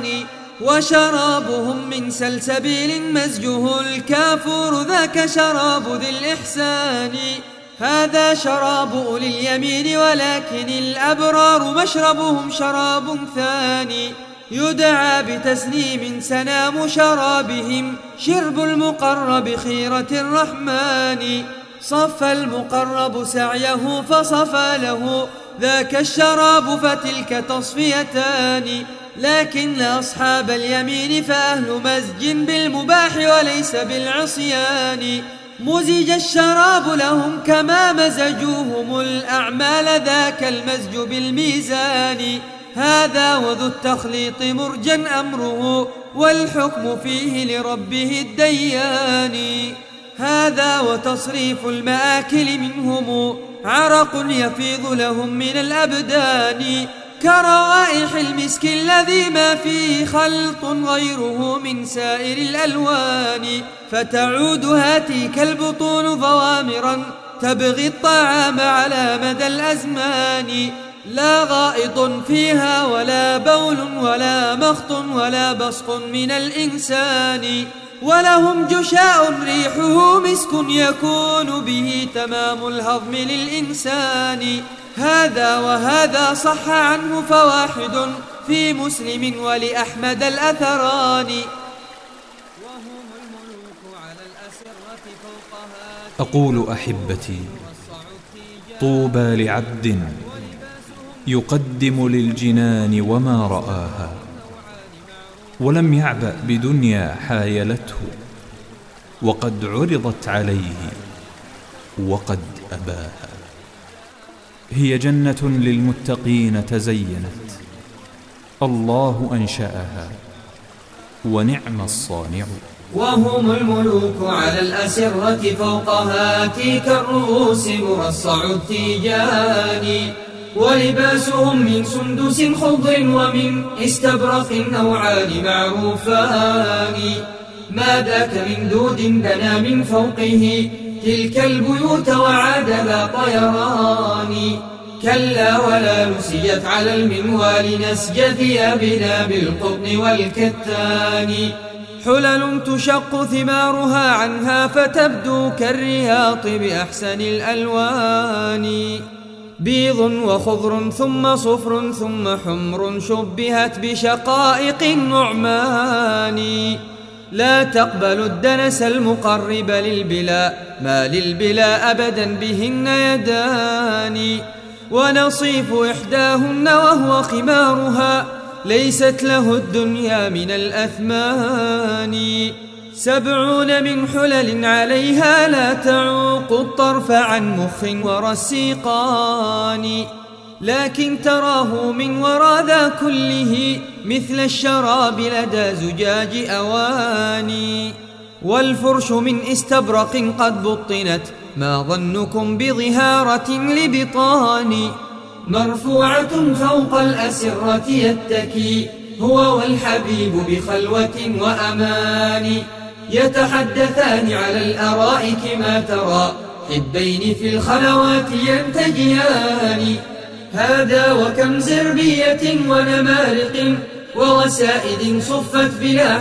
B: وشرابهم من سلسبيل مزجه الكافور ذاك شراب ذي الإحسان. هذا شراب أولي اليمين ولكن الأبرار مشربهم شراب ثاني. يدعى بتسنيم سنام شرابهم شرب المقرب خيرة الرحمن. صف المقرب سعيه فصفى له ذاك الشراب فتلك تصفيتان. لكن أصحاب اليمين فأهل مزج بالمباح وليس بالعصيان. مزج الشراب لهم كما مزجوهم الأعمال ذاك المزج بالميزان. هذا وذو التخليط مرجا أمره والحكم فيه لربه الديان. هذا وتصريف المآكل منهم عرق يفيض لهم من الأبدان كروائح المسك الذي ما فيه خلط غيره من سائر الألوان. فتعود هاتيك البطون ضوامرا تبغي الطعام على مدى الأزمان. لا غائط فيها ولا بول ولا مخط ولا بصق من الإنسان. ولهم جشاء ريحه مسك يكون به تمام الهضم للإنسان. هذا وهذا صح عنه فواحد في مسلم ولأحمد الأثران. وهم الملوك على الأسرة فوقها.
C: أقول أحبتي طوبى لعبد يقدم للجنان وما رآها ولم يعبأ بدنيا حايلته وقد عرضت عليه وقد أباها. هي جنة للمتقين تزينت الله أنشأها ونعم الصانع.
B: وهم الملوك على الأسرة فوقها تيك الرؤوس مرصع التيجان. ولباسهم من سندس خضر ومن استبرق نوعان معروفان. ما ذاك من دود دنا من فوقه تلك البيوت وعاد لا طيران. كلا ولا نسجت على المنوال نسج ثيابنا بالقطن والكتان. حلل تشق ثمارها عنها فتبدو كالرياط بأحسن الألوان. بيض وخضر ثم صفر ثم حمر شبهت بشقائق النعمان. لا تقبل الدنس المقرب للبلا ما للبلا أبدا بهن يدان. ونصيف إحداهن وهو خمارها ليست له الدنيا من الأثمان. سبعون من حلل عليها لا تعوق الطرف عن مخ ورسيقان. لكن تراه من وراء ذا كله مثل الشراب لدى زجاج أواني. والفرش من استبرق قد بطنت ما ظنكم بظهارة لبطان. مرفوعة فوق الأسرة يتكي هو والحبيب بخلوة وأمان. يتحدثان على الأرائك ما ترى حبين في الخلوات ينتجيان. هذا وكم زربية ونمارق ووسائد صفت بلا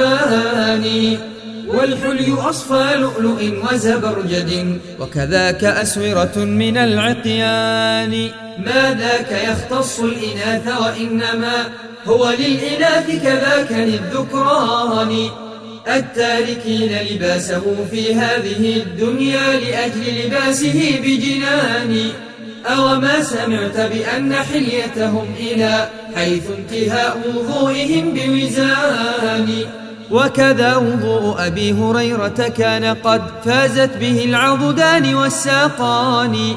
B: حسبان. والحلي أصفى لؤلؤ وزبرجد وكذاك أسورة من العقيان. ما ذاك يختص الإناث وإنما هو للإناث كذاك للذكران. التاركين لباسه في هذه الدنيا لأجل لباسه بجنان. أوما سمعت بأن حليتهم إلى حيث انتهاء وضوئهم بوزان. وكذا وضوء أبي هريرة كان قد فازت به العضدان والساقان.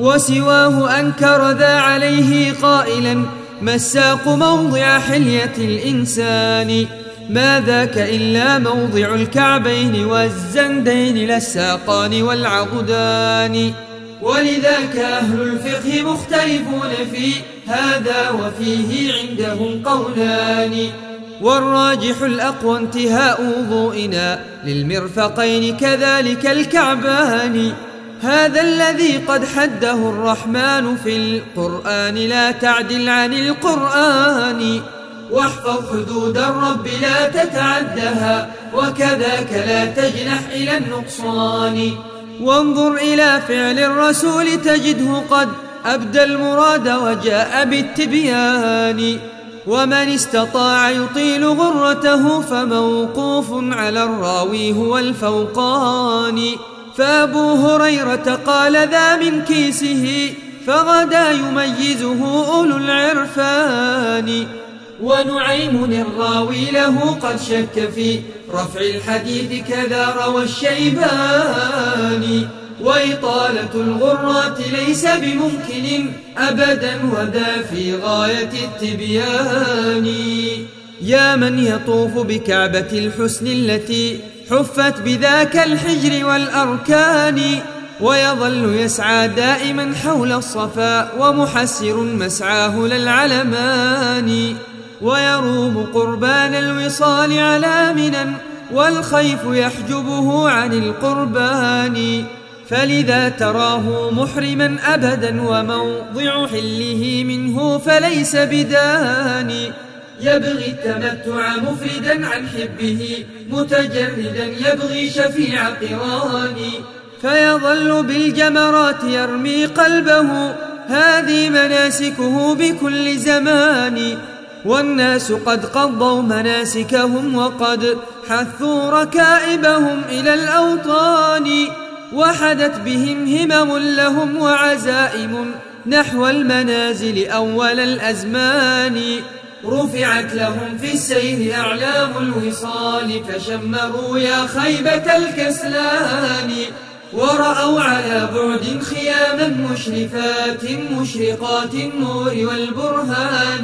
B: وسواه أنكر ذا عليه قائلا ما الساق موضع حلية الإنسان. ما ذاك إلا موضع الكعبين والزندين لا الساقان والعضدان. ولذاك أهل الفقه مختلفون في هذا وفيه عندهم قولان. والراجح الأقوى انتهاء وضوئنا للمرفقين كذلك الكعبان. هذا الذي قد حده الرحمن في القرآن لا تعدل عن القرآن. واحفظ حدود الرب لا تتعدها وكذاك لا تجنح إلى النقصان. وانظر إلى فعل الرسول تجده قد أبدى المراد وجاء بالتبيان. ومن استطاع يطيل غرته فموقوف على الراوي هو الفوقان. فأبو هريرة قال ذا من كيسه فغدا يميزه أولو العرفان. ونعيم الراوي له قد شك في رفع الحديث كذا روى الشيباني. وإطالة الغرات ليس بممكن أبدا وذا في غاية التبيان. يا من يطوف بكعبة الحسن التي حفت بذاك الحجر والأركان، ويظل يسعى دائما حول الصفا ومحسر مسعاه للعلمان، ويروم قربان الوصال على منى والخيف يحجبه عن القربان. فلذا تراه محرما أبدا وموضع حله منه فليس بداني. يبغي التمتع مفردا عن حبه متجردا يبغي شفيع قراني. فيظل بالجمرات يرمي قلبه هذه مناسكه بكل زمان. والناس قد قضوا مناسكهم وقد حثوا ركائبهم إلى الأوطان، وحدت بهم همم لهم وعزائم نحو المنازل أول الأزمان. رفعت لهم في السير أعلام الوصال فشمروا يا خيبة الكسلان. ورأوا على بعد خياما مشرفات مشرقات النور والبرهان،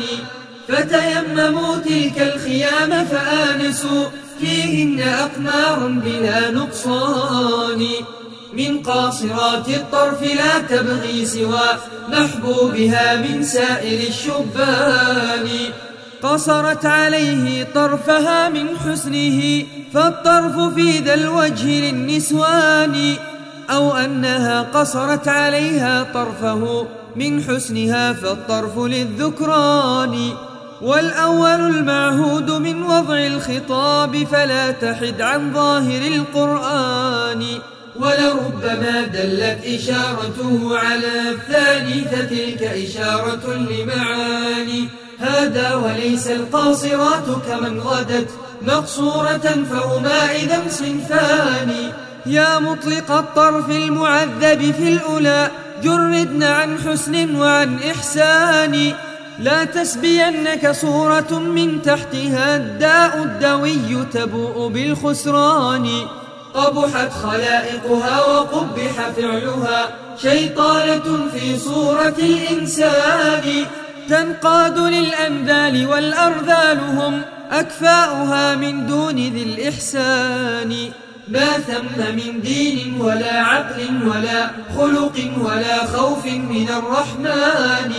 B: فتيمموا تلك الخيام فآنسوا فيهن أقمارا بلا نقصان. من قاصرات الطرف لا تبغي سوى محبوبها من سائر الشبان. قصرت عليه طرفها من حسنه فالطرف في ذا الوجه للنسوان، أو أنها قصرت عليها طرفه من حسنها فالطرف للذكران. والأول المعهود من وضع الخطاب فلا تحد عن ظاهر القرآن. ولربما دلت إشارته على الثاني فتلك إشارة لمعاني. هذا وليس القاصرات كمن غدت مقصورة فهما إذا صنفان. يا مطلق الطرف المعذب في الأولى جردن عن حسن وعن إحسان. لا تسبينك صورة من تحتها الداء الدوي تبوء بالخسران. قبحت خلائقها وقبح فعلها شيطانة في صورة الإنسان. تنقاد للأنذال والأرذال هم أكفاؤها من دون ذي الإحسان. ما ثم من دين ولا عقل ولا خلق ولا خوف من الرحمن.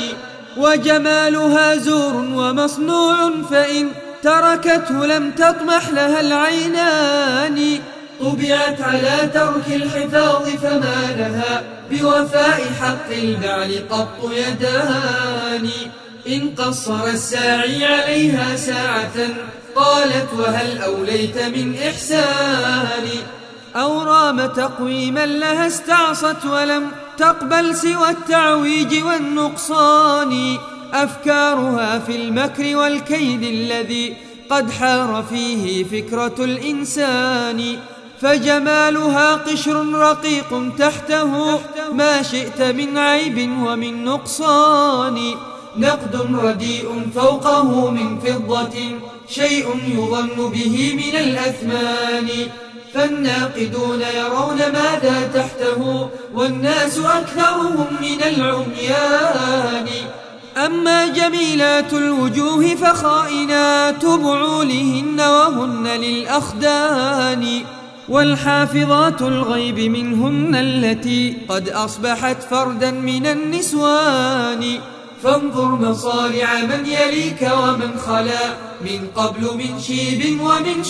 B: وجمالها زور ومصنوع فإن تركته لم تطمح لها العينان. طبعت على ترك الحفاظ فما لها بوفاء حق البعل قط يدان. إن قصر الساعي عليها ساعة قالت وهل أوليت من إحسان. أو رام تقويما لها استعصت ولم تقبل سوى التعويج والنقصان. أفكارها في المكر والكيد الذي قد حار فيه فكرة الإنسان. فجمالها قشر رقيق تحته ما شئت من عيب ومن نقصان. نقد رديء فوقه من فضة شيء يظن به من الأثمان. فالناقدون يرون ماذا تحته والناس أكثرهم من العميان. أما جميلات الوجوه فخائنات بعولهن وهن للأخدان. والحافظات الغيب منهن التي قد أصبحت فردا من النسوان. فانظر مصارع من يليك ومن خلا من قبل من شيب ومن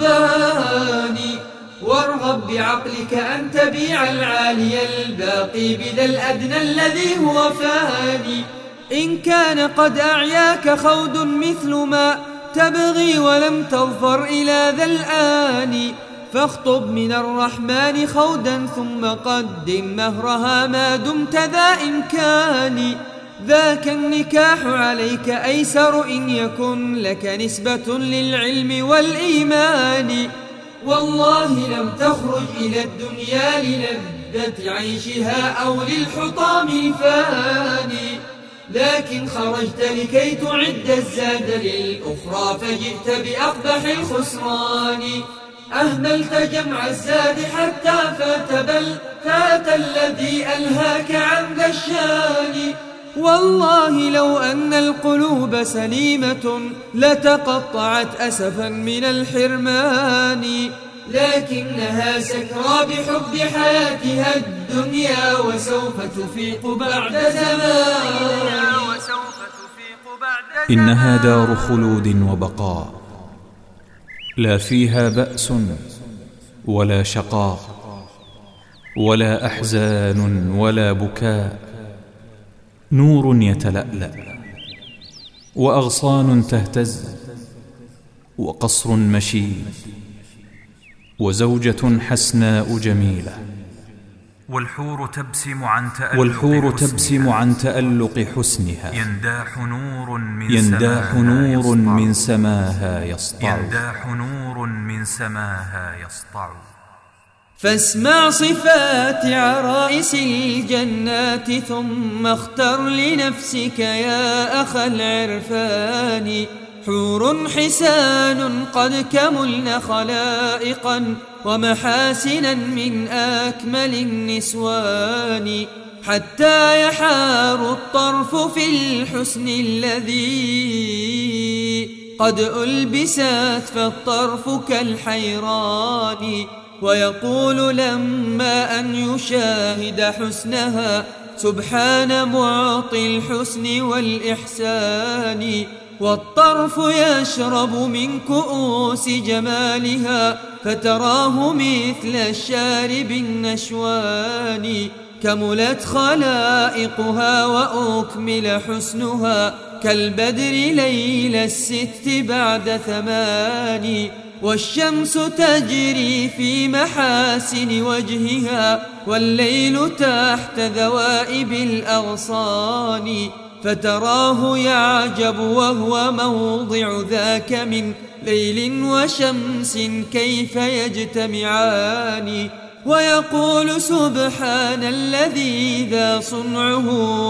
B: شبان. وارغب بعقلك أن تبيع العالي الباقي بذا الأدنى الذي هو فاني. إن كان قد أعياك خود مثل ما تبغي ولم تظفر إلى ذا الآن، فاخطب من الرحمن خودا ثم قدم مهرها ما دمت ذا إمكان. ذاك النكاح عليك أيسر إن يكن لك نسبة للعلم والإيمان. والله لم تخرج إلى الدنيا للذة للذة عيشها أو للحطام الفاني، لكن خرجت لكي تعد الزاد للأخرى فجئت بأقبح الخسران. أهملت جمع الزاد حتى فات، بل فات الذي ألهاك عن ذا الشان. والله لو أن القلوب سليمة لتقطعت أسفا من الحرمان، لكنها سكرى بحب حياتها الدنيا وسوف تفيق بعد زمان.
C: إنها دار خلود وبقاء، لا فيها بأس ولا شقاء ولا أحزان ولا بكاء، نور يتلألأ وأغصان تهتز وقصر مشيد وزوجة حسناء جميلة،
D: والحور تبسم عن تألق
C: والحور تبسم عن تألق حسنها،
D: ينداح نور من
C: ينداح نور من سماها يسطع،
D: ينداح نور من سماها يسطع.
B: فاسمع صفات عرائس الجنات ثم اختر لنفسك يا أخا العرفان. حور حسان قد كملن خلائقا ومحاسنا من أكمل النسوان، حتى يحار الطرف في الحسن الذي قد ألبست فالطرف كالحيران. ويقول لما أن يشاهد حسنها سبحان معطي الحسن والإحسان. والطرف يشرب من كؤوس جمالها فتراه مثل الشارب النشوان. كملت خلائقها وأكمل حسنها كالبدر ليل الست بعد ثمان. والشمس تجري في محاسن وجهها والليل تحت ذوائب الأغصان. فتراه يعجب وهو موضع ذاك من ليل وشمس كيف يجتمعان. ويقول سبحان الذي ذا صنعه،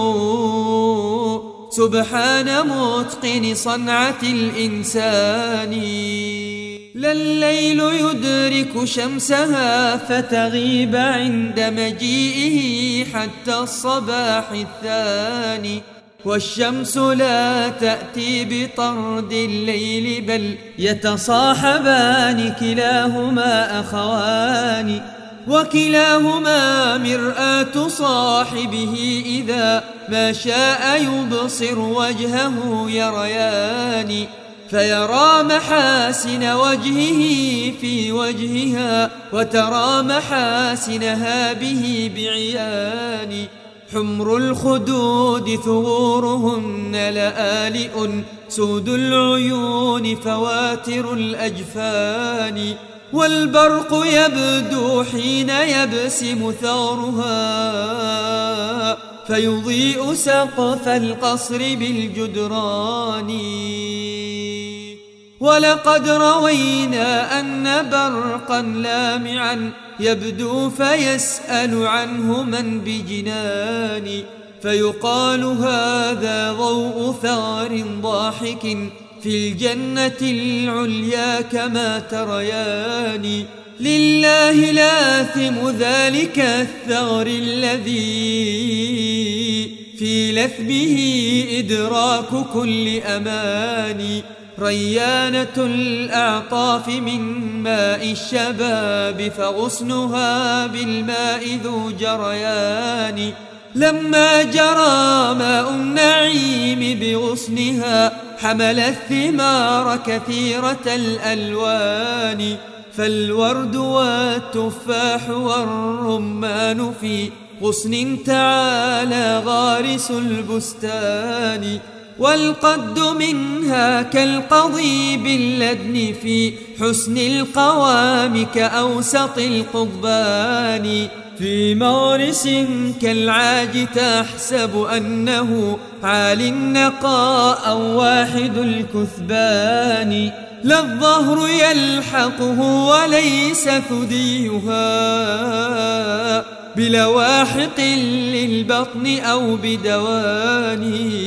B: سبحان متقن صنعة الإنسان. لا الليل يدرك شمسها فتغيب عند مجيئه حتى الصباح الثاني. والشمس لا تأتي بطرد الليل بل يتصاحبان كلاهما أخوان. وكلاهما مرآة صاحبه إذا ما شاء يبصر وجهه يريان. فيرى محاسن وجهه في وجهها وترى محاسنها به بعيان. حمر الخدود ثغورهن لآلئ سود العيون فواتر الأجفان. والبرق يبدو حين يبسم ثغرها فيضيء سقف القصر بالجدران. ولقد روينا أن برقا لامعا يبدو فيسأل عنه من بجنان. فيقال هذا ضوء ثغر ضاحك في الجنة العليا كما تريان. لله لاثم ذلك الثغر الذي في لثمه إدراك كل أمان. ريانة الأعطاف من ماء الشباب فغصنها بالماء ذو جريان. لما جرى ماء النعيم بغصنها حمل الثمار كثيرة الألوان. فالورد والتفاح والرمان في غصن تعالى غارس البستان. والقد منها كالقضيب اللدن في حسن القوام كأوسط القضبان. في مغرس كالعاج تحسب أنه عالي النقاء أو واحد الكثبان. لا الظهر يلحقه وليس ثديها بلواحق للبطن أو بدواني،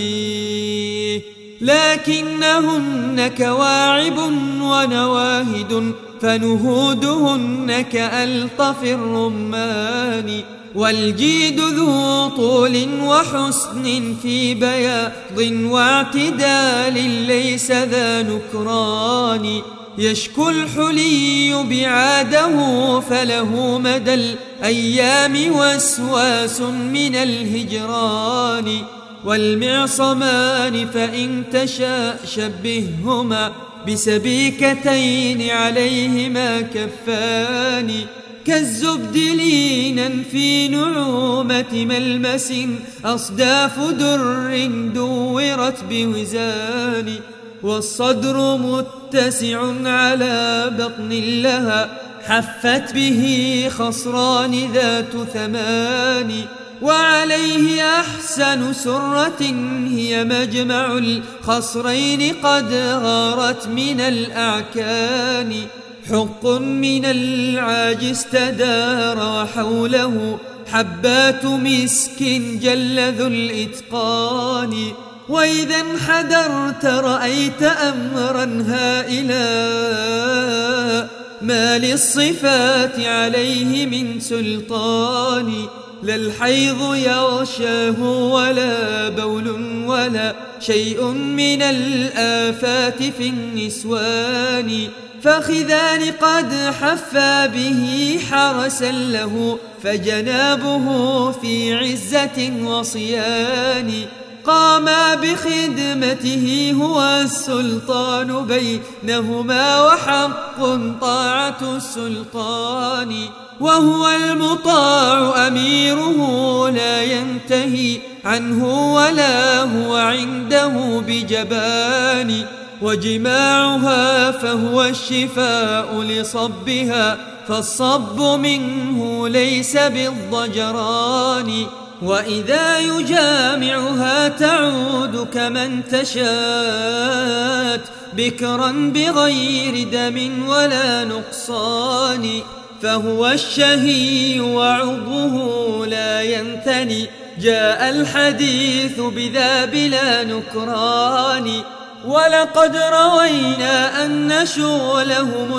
B: لكنهن كواعب ونواهد فنهودهن كألطف الرمان، والجيد ذو طول وحسن في بياض واعتدال ليس ذا نكران، يشكو الحلي بعاده فله مدى الأيام وسواس من الهجران، والمعصمان فإن تشاء شبههما بسبيكتين عليهما كفان، كالزبد لينا في نعومة ملمس أصداف در دورت بوزان، والصدر متسع على بطن لها حفت به خصران ذات ثمان، وعليه أحسن سرة هي مجمع الخصرين قد غارت من الأعكان، حق من العاج استدار وحوله حبات مسك جل ذو الإتقان، وإذا انحدرت رأيت أمرا هائلا ما للصفات عليه من سلطان، لا الحيض يغشاه ولا بول ولا شيء من الآفات في النسوان، فخذان قد حفى به حرسا له فجنابه في عزة وصيان، قاما بخدمته هو السلطان بينهما وحق طاعة السلطان، وهو المطاع أميره لا ينتهي عنه ولا هو عنده بجبان، وجماعها فهو الشفاء لصبها فالصب منه ليس بالضجران، وإذا يجامعها تعود كمن تشات بكرا بغير دم ولا نقصان، فهو الشهي وعضه لا ينثني جاء الحديث بذا بلا نكران، ولقد روينا أن شغلهم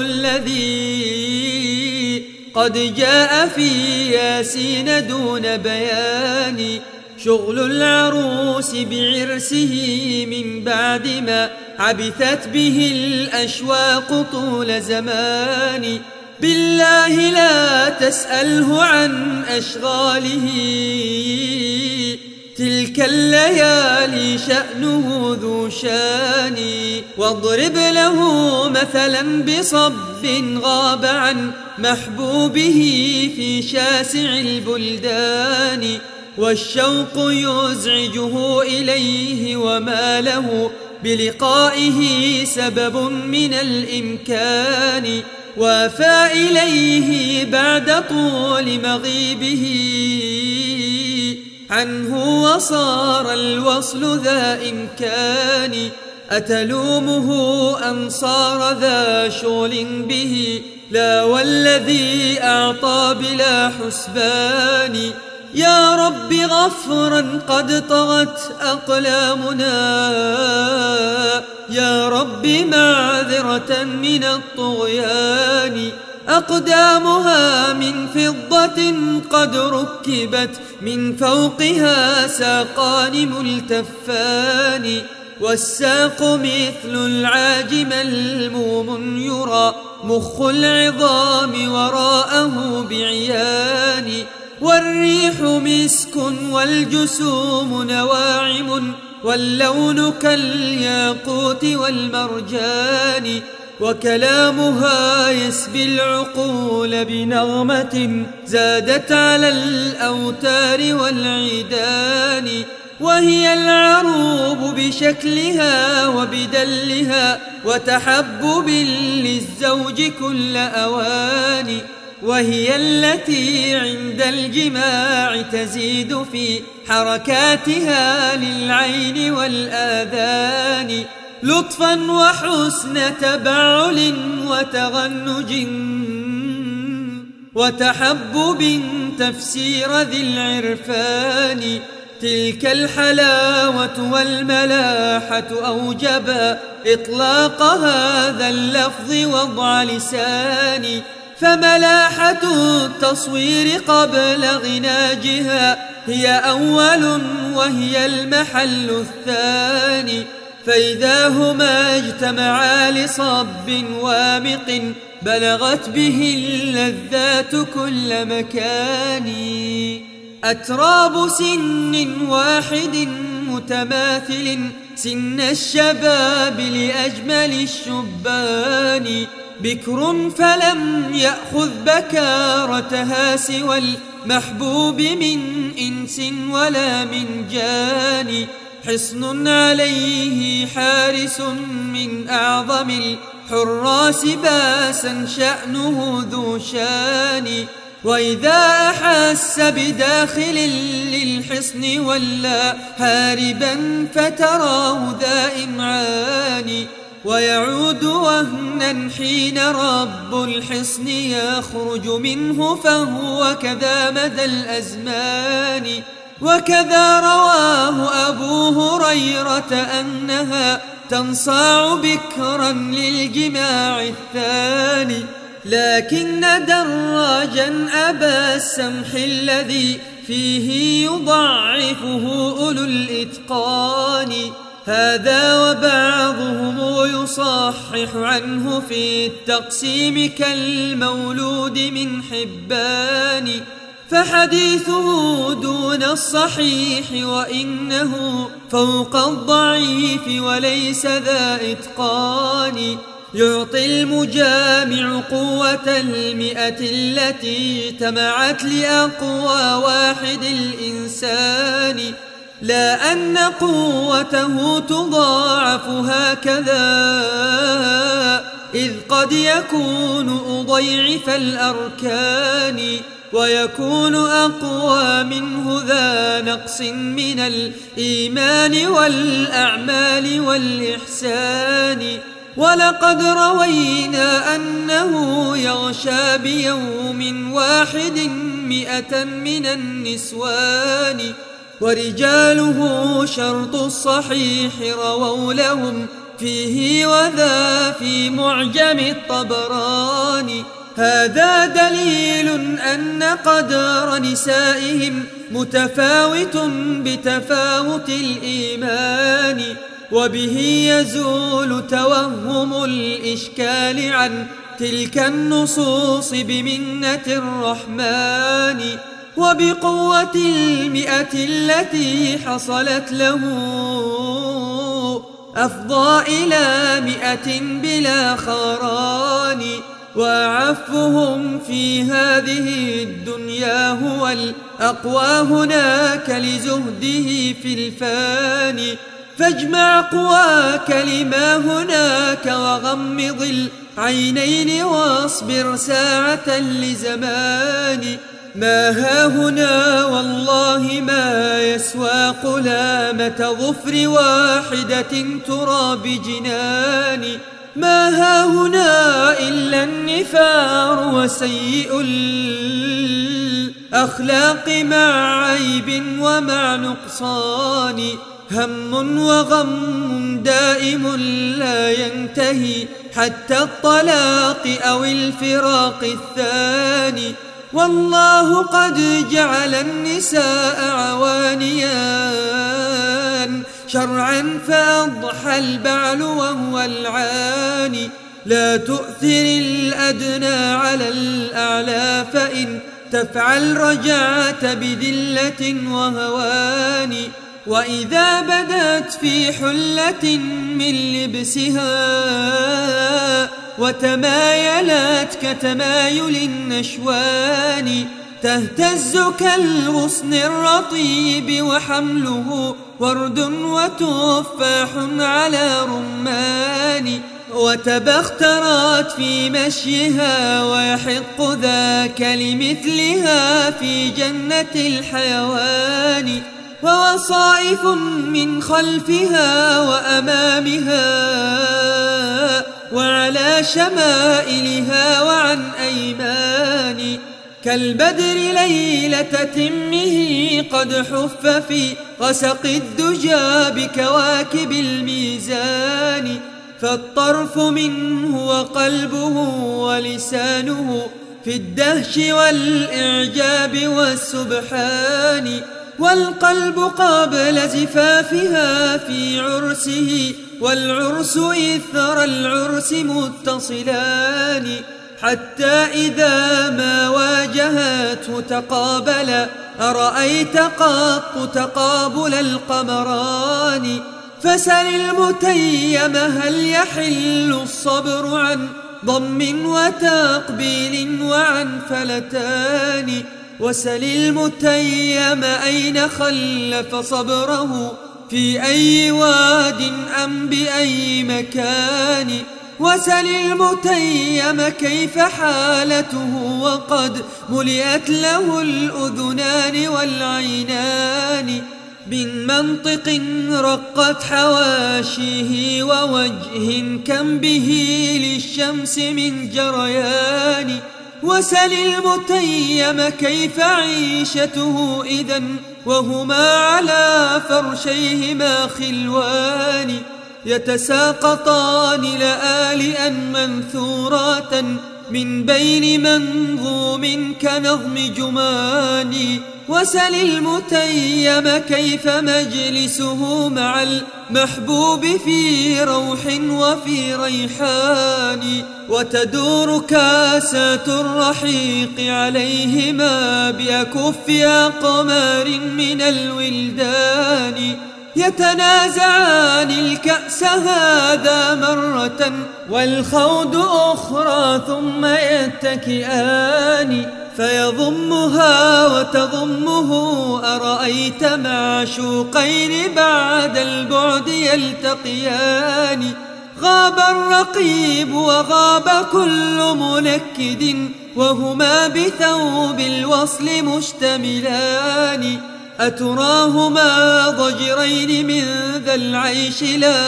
B: الذي قد جاء في ياسين دون بيان، شغل العروس بعرسه من بعد ما عبثت به الأشواق طول زمان، بالله لا تسأله عن أشغاله تلك الليالي شأنه ذو شان، واضرب له مثلا بصب غاب عن محبوبه في شاسع البلدان، والشوق يزعجه إليه وما له بلقائه سبب من الإمكان، وافى إليه بعد طول مغيبه عنه وصار الوصل ذا إمكان، أتلومه أن صار ذا شغل به لا والذي أعطى بلا حسبان، يا رب غفرا قد طغت أقلامنا، يا رب معذرة من الطغيان، أقدامها من فضة قد ركبت من فوقها ساقان ملتفان، والساق مثل العاج ملموم يرى مخ العظام وراءه بعيان، والريح مسك والجسوم نواعم واللون كالياقوت والمرجان، وكلامها يسبي العقول بنغمة زادت على الأوتار والعيدان، وهي العروب بشكلها وبدلها وتحبب للزوج كل أوان، وهي التي عند الجماع تزيد في حركاتها للعين والآذان، لطفا وحسن تبعل وتغنج وتحبب تفسير ذي العرفان. تلك الحلاوة والملاحة أوجبا إطلاق هذا اللفظ وضع لساني، فملاحة التصوير قبل غناجها هي أول وهي المحل الثاني. فإذا هما اجتمعا لصب وامق بلغت به اللذات كل مكان. أتراب سن واحد متماثل سن الشباب لأجمل الشبان. بكر فلم يأخذ بكارتها سوى المحبوب من إنس ولا من جان. حصن عليه حارس من أعظم الحراس باسا شأنه ذو شان. وإذا أحس بداخل للحصن ولا هاربا فتراه ذا إمعان. ويعود وهنا حين رب الحصن يخرج منه فهو كذا مدى الأزمان. وكذا رواه أبو هريرة أنها تنصاع بكرا للجماع الثاني. لكن دراجا أبا السمح الذي فيه يضعفه أولو الإتقان. هذا وبعضهم يصحح عنه في التقسيم كالمولود من حبان. فحديثه دون الصحيح وإنه فوق الضعيف وليس ذا إتقان. يعطي المجامع قوة المئة التي اجتمعت لأقوى واحد الإنسان، لا أن قوته تضاعف هكذا، إذ قد يكون أضيعف الأركان ويكون أقوى منه ذا نقص من الإيمان والأعمال والإحسان. ولقد روينا أنه يغشى بيوم واحد مئة من النسوان، ورجاله شرط الصحيح رووا لهم فيه وذا في معجم الطبراني. هذا دليل أن قدر نسائهم متفاوت بتفاوت الإيمان، وبه يزول توهم الإشكال عن تلك النصوص بمنة الرحمن. وبقوة المئة التي حصلت له أفضى إلى مئة بلا خران. وأعفهم في هذه الدنيا هو الأقوى هناك لزهده في الفاني. فاجمع قواك لما هناك وغمض العينين واصبر ساعة لزمان. ما هاهنا والله ما يسوى قلامة ظفر واحدة ترى بجنان. ما هاهنا إلا النفار وسيء الأخلاق مع عيب ومع نقصان. هم وغم دائم لا ينتهي حتى الطلاق أو الفراق الثاني. والله قد جعل النساء عوانيان شرعا فأضحى البعل وهو العاني. لا تؤثر الأدنى على الأعلى فإن تفعل رجعت بذلة وهوان. وإذا بدت في حلة من لبسها وتمايلت كتمايل النشوان تهتز كالغصن الرطيب وحمله ورد وتفاح على رمان. وتبخترت في مشيها ويحق ذاك لمثلها في جنة الحيوان. ووصائف من خلفها وأمامها وعلى شمائلها وعن أيمان كالبدر ليلة تمه قد حف في غسق الدجى بكواكب الميزان، فالطرف منه وقلبه ولسانه في الدهش والإعجاب والسبحان، والقلب قبل زفافها في عرسه، والعرس إثر العرس متصلان، حتى إذا ما واجهته تقابلا أرأيت قط تقابل القمران. فسل المتيم هل يحل الصبر عن ضم وتقبيل وعن فلتان، وسل المتيم أين خلف صبره في أي واد أم بأي مكان، وسل المتيم كيف حالته وقد ملئت له الأذنان والعينان، من منطق رقت حواشيه ووجه كم به للشمس من جريان، وسل المتيم كيف عيشته إذن وهما على فرشيهما خلوان، يتساقطان لآلئا منثورات من بين منظوم كنظم جمان، وسل المتيم كيف مجلسه مع المحبوب في روح وفي ريحان، وتدور كاسات الرحيق عليهما بأكف أقمار من الولدان، يتنازعان الكأس هذا مرة والخوض أخرى ثم يتكئان، فيضمها وتضمه أرأيت معشوقين بعد البعد يلتقيان، غاب الرقيب وغاب كل منكد وهما بثوب الوصل مشتملان، أتراهما ضجرين من ذا العيش لا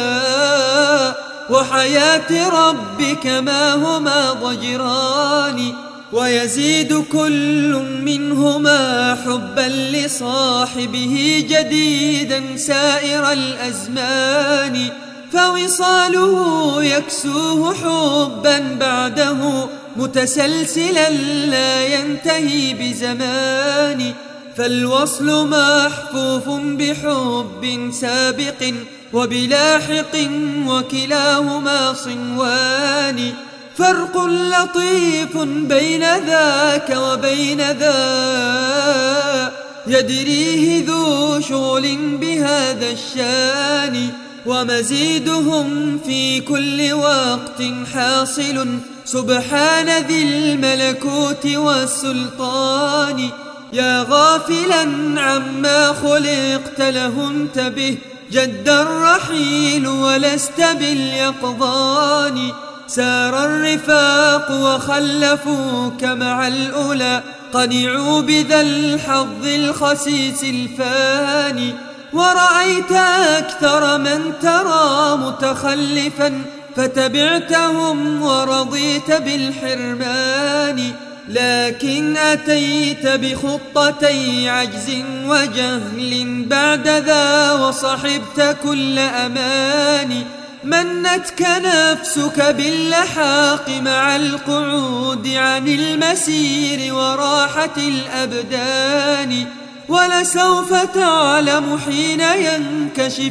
B: وحياة ربك ما هما ضجران، ويزيد كل منهما حبا لصاحبه جديدا سائر الأزمان، فوصاله يكسوه حبا بعده متسلسلا لا ينتهي بزمان، فالوصل محفوف بحب سابق وبلاحق وكلاهما صنوان، فرق لطيف بين ذاك وبين ذا يدريه ذو شغل بهذا الشان، ومزيدهم في كل وقت حاصل سبحان ذي الملكوت والسلطان، يا غافلا عما خلقت له انتبه جد الرحيل ولست باليقظان، سار الرفاق وخلفوك مع الأولى قنعوا بذا الحظ الخسيس الفاني، ورأيت أكثر من ترى متخلفا فتبعتهم ورضيت بالحرمان، لكن أتيت بخطتي عجز وجهل بعد ذا وصحبت كل أمان، منتك نفسك باللحاق مع القعود عن المسير وراحة الأبدان، ولسوف تعلم حين ينكشف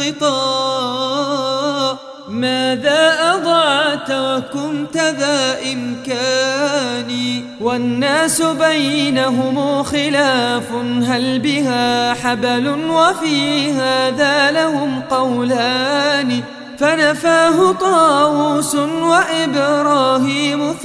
B: الغطاء ماذا أضعت وكنت ذا إمكان، والناس بينهم خلاف هل بها حبل وفي هذا لهم قولان، فنفاه طاووس وإبراهيم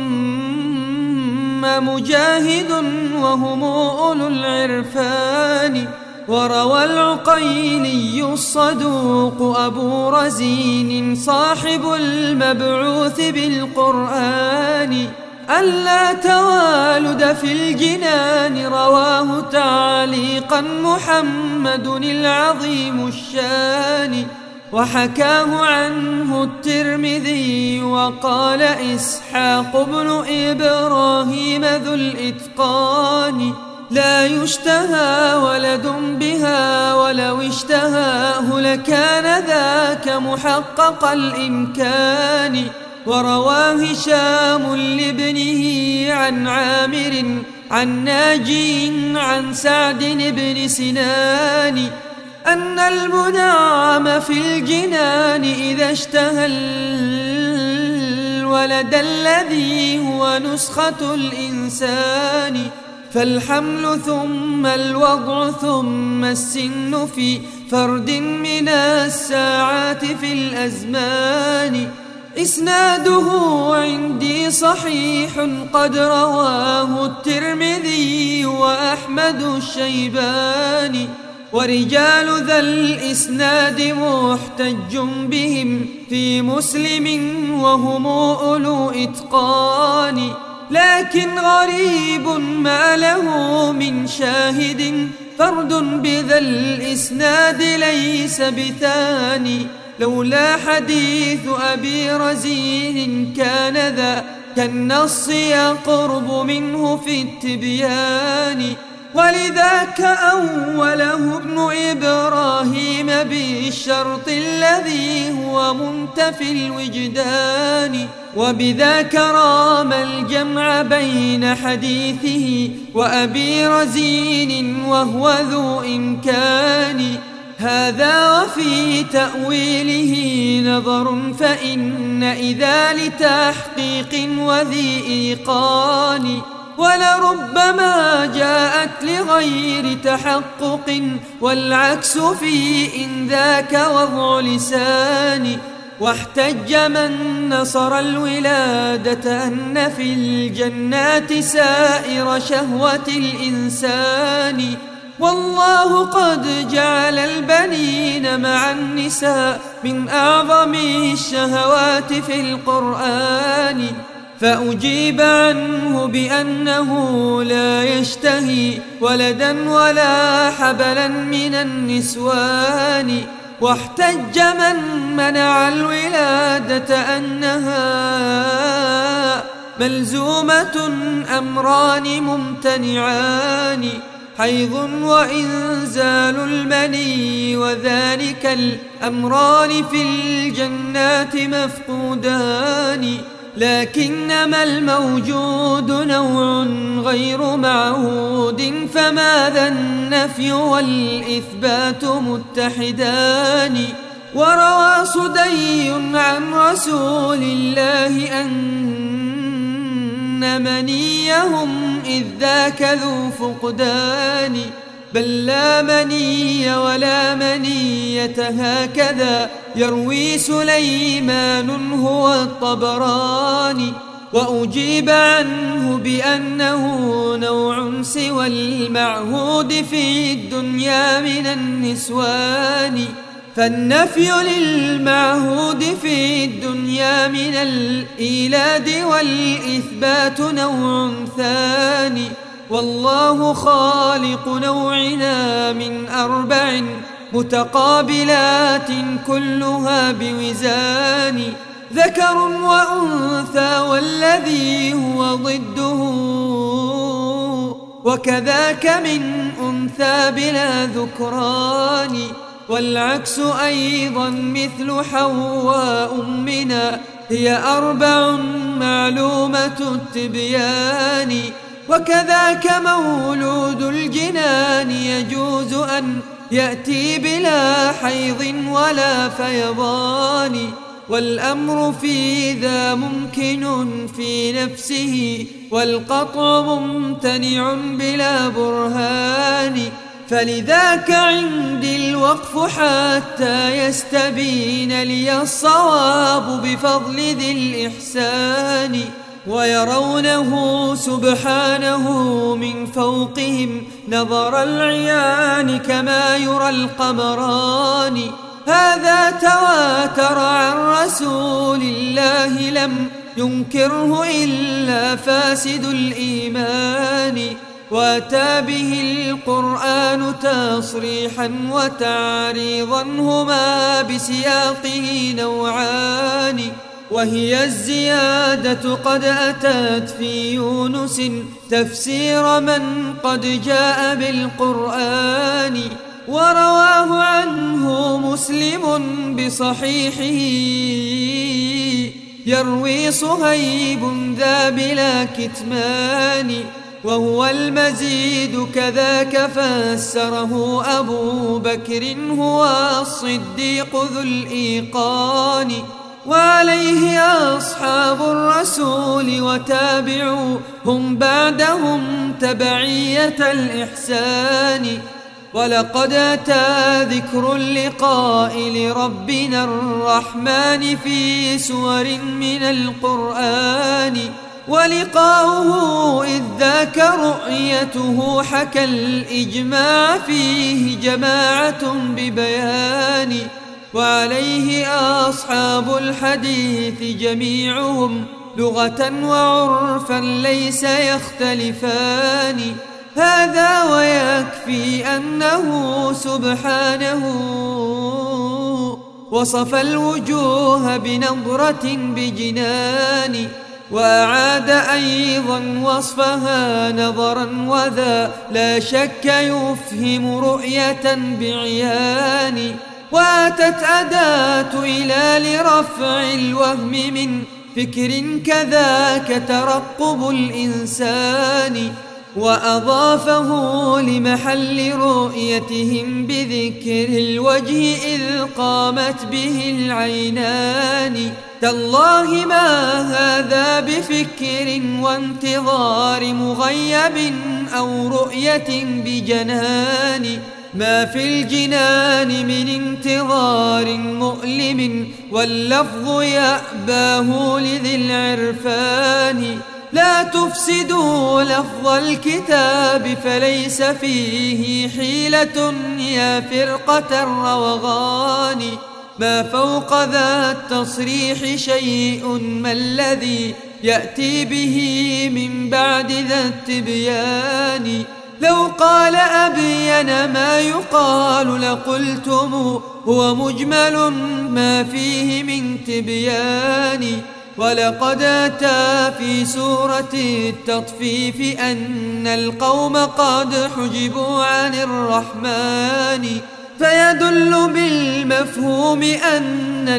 B: ثم مجاهد وهم أولو العرفان، وروى العقيلي الصدوق أبو رزين صاحب المبعوث بالقرآن ألا توالد في الجنان، رواه تعليقا محمد العظيم الشان، وحكاه عنه الترمذي وقال إسحاق بن إبراهيم ذو الإتقان لا يشتهى ولد بها ولو اشتهاه لكان ذاك محقق الإمكان. ورواه هشام لابنه عن عامر عن ناجي عن سعد بن سنان أن المنعم في الجنان إذا اشتهى الولد الذي هو نسخة الإنسان فالحمل ثم الوضع ثم السن في فرد من الساعات في الأزمان. إسناده عندي صحيح قد رواه الترمذي وأحمد الشيباني ورجال ذا الإسناد محتج بهم في مسلم وهم أولو إتقان. لكن غريب ما له من شاهد فرد بذا الإسناد ليس بثاني لولا حديث أبي رزين كان ذا كالنص يقرب منه في التبيان. ولذاك أوله ابن إبراهيم بالشرط الذي هو منتفي الوجدان وبذاك رام الجمع بين حديثه وأبي رزين وهو ذو إمكان. هذا وفي تأويله نظر فإن إذا لتحقيق وذي إيقان ولربما جاءت لغير تحقق والعكس في إن ذاك وضع لسان. واحتج من نصر الولادة أن في الجنات سائر شهوة الإنسان والله قد جعل البنين مع النساء من أعظم الشهوات في القرآن. فأجيب عنه بأنه لا يشتهي ولدا ولا حبلا من النسوان. واحتج من منع الولادة أنها ملزومة أمران ممتنعان حيض وإنزال المني وذلك الأمران في الجنات مفقودان. لكنما الموجود نوع غير معهود فماذا النفي والإثبات متحدان. وروى صدي عن رسول الله أن منيهم إذ ذاك ذو فقدان بل لا مني ولا منية هكذا يروي سليمان هو الطبراني. وأجيب عنه بأنه نوع سوى المعهود في الدنيا من النسوان. فالنفي للمعهود في الدنيا من الإيلاد والإثبات نوع ثاني والله خالق نوعنا من أربع متقابلات كلها بوزان ذكر وأنثى والذي هو ضده وكذاك من أنثى بلا ذكران. والعكس أيضا مثل حواء أمنا هي أربع معلومة التبيان. وكذاك مولود الجنان يجوز أن يأتي بلا حيض ولا فيضان. والأمر في ذا ممكن في نفسه والقطع ممتنع بلا برهان. فلذاك عندي الوقف حتى يستبين لي الصواب بفضل ذي الإحسان. ويرونه سبحانه من فوقهم نظر العيان كما يرى القمران. هذا تواتر عن رسول الله لم ينكره إلا فاسد الإيمان. وأتى به القرآن تصريحا وتعريضا، هما بسياقه نوعان، وهي الزيادة قد أتت في يونس تفسير من قد جاء بالقرآن، ورواه عنه مسلم بصحيحه، يروي صهيب ذا بلا كتمان، وهو المزيد كذاك فسره أبو بكر هو الصديق ذو الإيقان، وعليه أصحاب الرسول وتابعوا هم بعدهم تبعية الإحسان. ولقد أتى ذكر اللقاء لربنا الرحمن في سور من القرآن، ولقاؤه إذ ذاك رؤيته حكى الإجماع فيه جماعة ببيان، وعليه أصحاب الحديث جميعهم لغة وعرفا ليس يختلفان. هذا ويكفي أنه سبحانه وصف الوجوه بنظرة بجنان، وأعاد أيضا وصفها نظرا، وذا لا شك يفهم رؤية بعيان. واتت أداة إلى لرفع الوهم من فكر كذاك ترقب الإنسان، وأضافه لمحل رؤيتهم بذكر الوجه إذ قامت به العينان. تالله ما هذا بفكر وانتظار مغيب أو رؤية بجنان، ما في الجنان من انتظار مؤلم، واللفظ يأباه لذي العرفان. لا تفسدوا لفظ الكتاب فليس فيه حيلة يا فرقة الروغان، ما فوق ذا التصريح شيء، ما الذي يأتي به من بعد ذا التبيان. لو قال أبين ما يقال لقلتم هو مجمل ما فيه من تبيان. ولقد أتى في سورة التطفيف أن القوم قد حجبوا عن الرحمن، فيدل بالمفهوم أن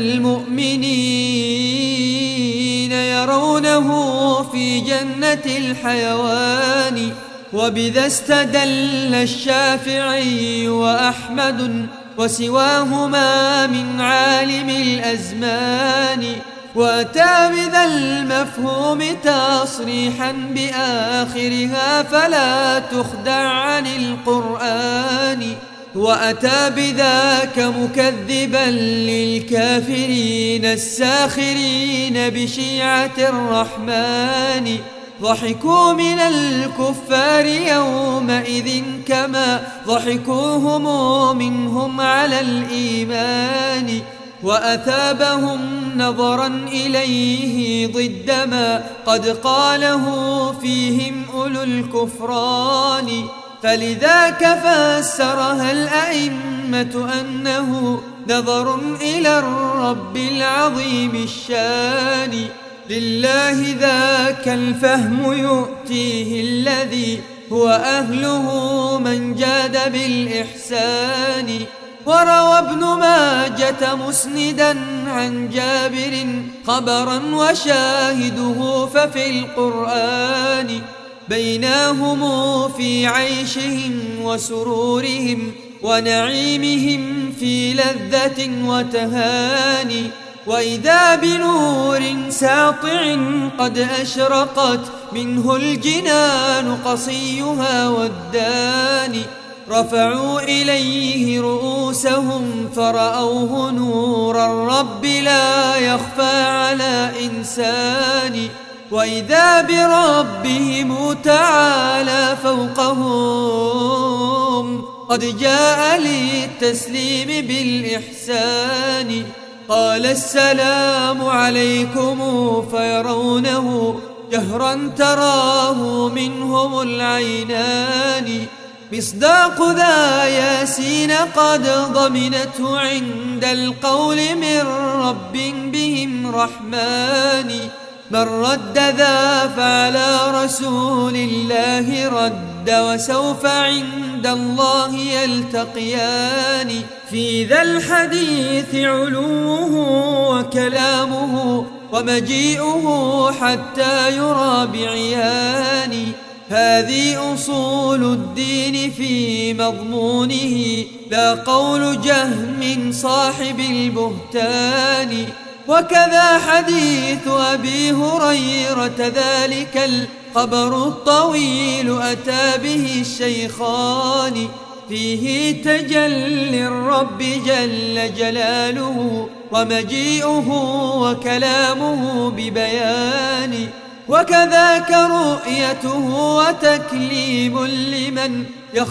B: المؤمنين يرونه في جنة الحيوان. وبذا استدل الشافعي وأحمد وسواهما من عالم الأزمان، وأتى بذا المفهوم تصريحا بآخرها فلا تخدع عن القرآن. وأتى بذاك مكذبا للكافرين الساخرين بشيعة الرحمن، ضحكوا من الكفار يومئذ كما ضحكوهم منهم على الإيمان، وأثابهم نظرا إليه ضد ما قد قاله فيهم أولو الكفران. فلذاك فسرها الأئمة أنه نظر إلى الرب العظيم الشان. لله ذاك الفهم يؤتيه الذي هو أهله من جاد بالإحسان. وروى ابن ماجة مسندا عن جابر خبرا وشاهده ففي القرآن، بيناهم في عيشهم وسرورهم ونعيمهم في لذة وتهاني، وإذا بنور ساطع قد أشرقت منه الجنان قصيها والداني، رفعوا إليه رؤوسهم فرأوه نور الرب لا يخفى على إنسان، وإذا بربهم تعالى فوقهم قد جاء للتسليم بالإحسان. قال السلام عليكم فيرونه جهرا تراه منهم العينان. مصداق ذا ياسين قد ضمنته عند القول من رب بهم رحمن. من رد ذا فعلى رسول الله رد، وسوف عند الله يلتقيان. في ذا الحديث علوه وكلامه ومجيئه حتى يرى بعيان. هذه أصول الدين في مضمونه، لا قول جهم صاحب البهتان. وكذا حديث أبي هريرة ذلك الخبر الطويل أتى به الشيخان. فيه تجلي الرب جل جلاله ومجيئه وكلامه ببيان. وكذاك رؤيته وتكليم لمن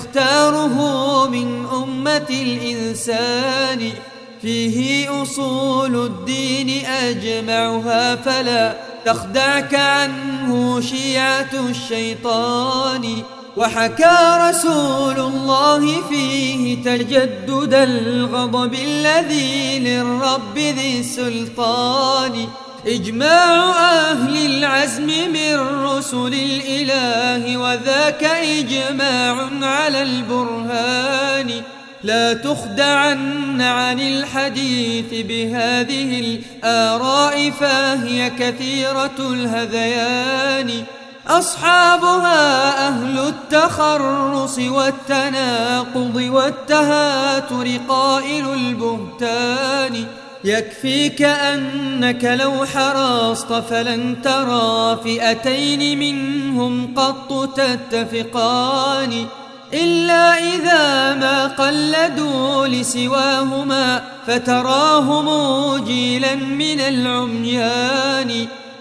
B: يختاره من أمة الإنسان. فيه أصول الدين أجمعها، فلا تخدعك عنه شيعة الشيطان. وحكى رسول الله فيه تجدد الغضب الذي للرب ذي السلطان. إجماع أهل العزم من رسل الإله، وذاك إجماع على البرهان. لا تخدعن عن الحديث بهذه الآراء، فهي كثيرة الهذيان. أصحابها أهل التخرص والتناقض والتهاتر قائل البهتان. يكفيك أنك لو حرصت فلن ترى فئتين منهم قط تتفقان، إلا إذا ما قلدوا لسواهما فتراهم جيلا من العميان.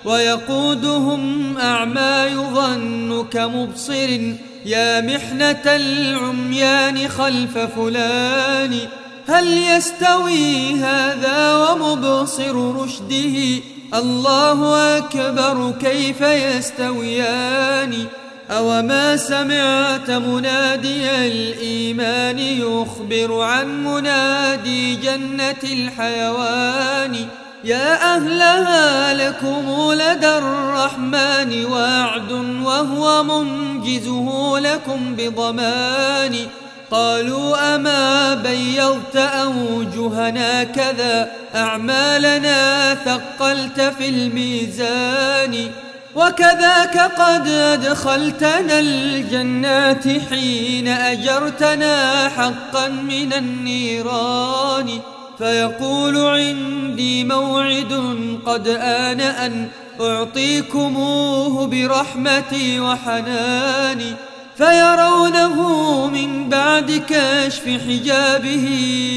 B: ويقودهم أعمى يظن كمبصر، يا محنة العميان خلف فلان. هل يستوي هذا ومبصر رشده؟ الله أكبر كيف يستويان. أوما سمعت منادي الإيمان يخبر عن منادي جنة الحيوان؟ يا أهلها لكم لدى الرحمن وعد، وهو منجزه لكم بضمان. قالوا أما بيضت أوجهنا كذا، أعمالنا ثقلت في الميزان. وكذاك قد أدخلتنا الجنات حين أجرتنا حقا من النيران. فيقول عندي موعد قد آن أن أعطيكموه برحمتي وحناني، فيرونه من بعد كشف حجابه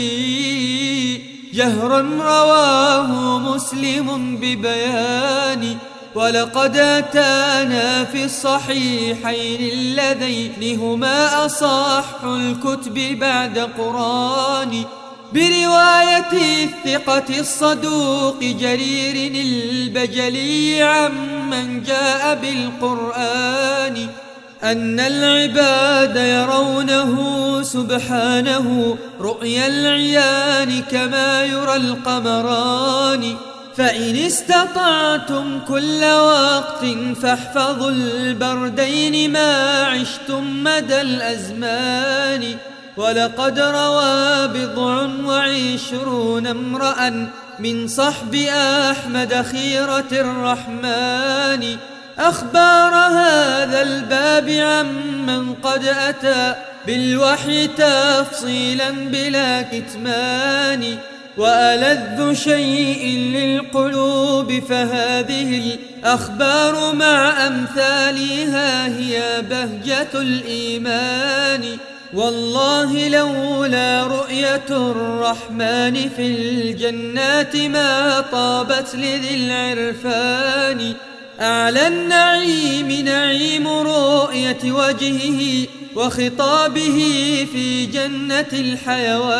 B: جهرا رواه مسلم ببيان. ولقد أتانا في الصحيحين اللذين هما أصح الكتب بعد قرآن، برواية الثقة الصدوق جرير البجلي عمن جاء بالقرآن، أن العباد يرونه سبحانه رؤيا العيان كما يرى القمران. فإن استطعتم كل وقت فاحفظوا البردين ما عشتم مدى الأزمان. ولقد روى بضع وعشرون امرأ من صحب أحمد خيرة الرحمن أخبار هذا الباب عمن قد أتى بالوحي تفصيلا بلا كتمان. وألذ شيء للقلوب فهذه الأخبار مع أمثالها هي بهجة الإيمان. والله لولا رؤية الرحمن في الجنات ما طابت لذي العرفان. أعلى النعيم نعيم رؤية وجهه وخطابه في جنة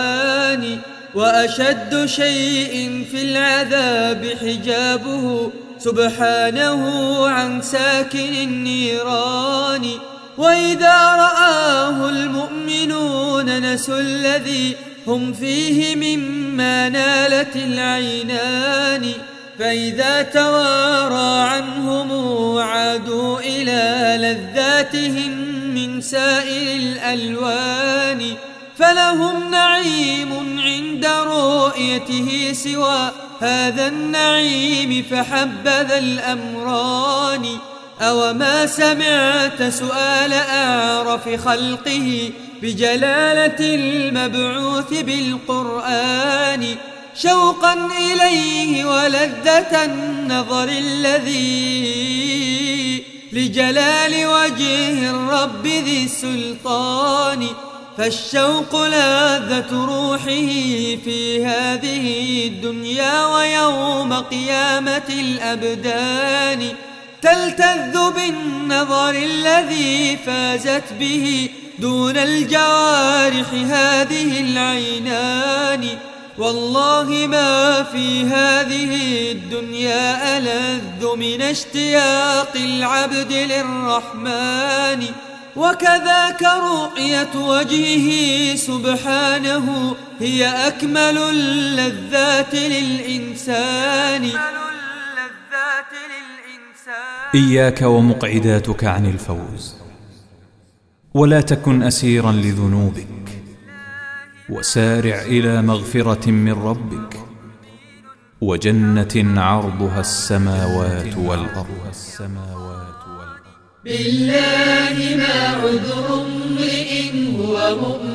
B: الحيوان. وأشد شيء في العذاب حجابه سبحانه عن ساكن النيران. وإذا رآه المؤمنون نسوا الذي هم فيه مما نالت العينان، فإذا توارى عنهم عادوا إلى لذاتهم من سائر الألوان. فلهم نعيم عند رؤيته سوى هذا النعيم فحبذا الأمران. أوما سمعت سؤال أعرف خلقه بجلالة المبعوث بالقرآن، شوقا إليه ولذة النظر الذي لجلال وجه الرب ذي السلطان. فالشوق لذة روحه في هذه الدنيا ويوم قيامة الأبدان، تلتذ بالنظر الذي فازت به دون الجوارح هذه العينان. والله ما في هذه الدنيا ألذ من اشتياق العبد للرحمن، وكذاك رؤية وجهه سبحانه هي أكمل اللذات للإنسان.
C: إياك ومقعداتك عن الفوز، ولا تكن أسيرا لذنوبك، وسارع إلى مغفرة من ربك وجنة عرضها السماوات والأرض.
B: بالله ما عذر امرئ هو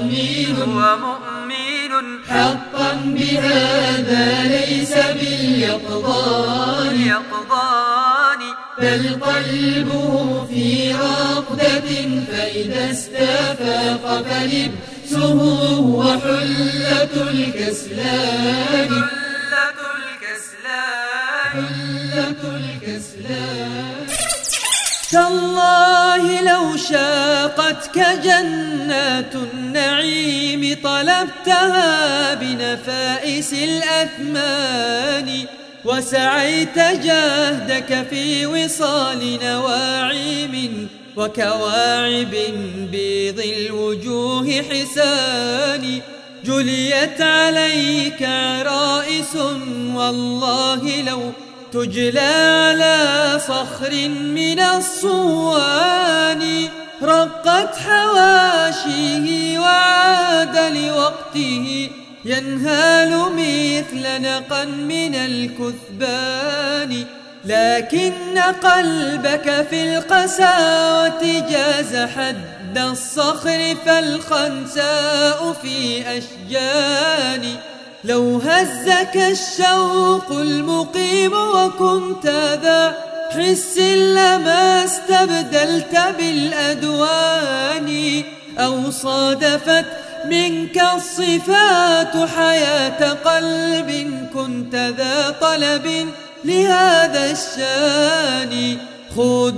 B: مؤمن حقا بهذا ليس باليقظان، بل قلبه في رقدة فإذا استفاق فلبسه هو حلة الكسلان. حلة الكسلان. تالله لو شاقتك جنات النعيم طلبتها بنفائس الأثمان، وسعيت جهدك في وصال نواعم وكواعب بيض الوجوه حسان. جليت عليك عرائس والله لو تجلى على صخر من الصوان، رقت حواشيه وعاد لوقته ينهال مثل نقا من الكثبان. لكن قلبك في القساوة جاز حد الصخر فالخنساء في أشجان. لو هزك الشوق المقيم وكنت ذا حس لما استبدلت بالأدوان، أو صادفت منك الصفات حياة قلب كنت ذا طلب لهذا الشان. خود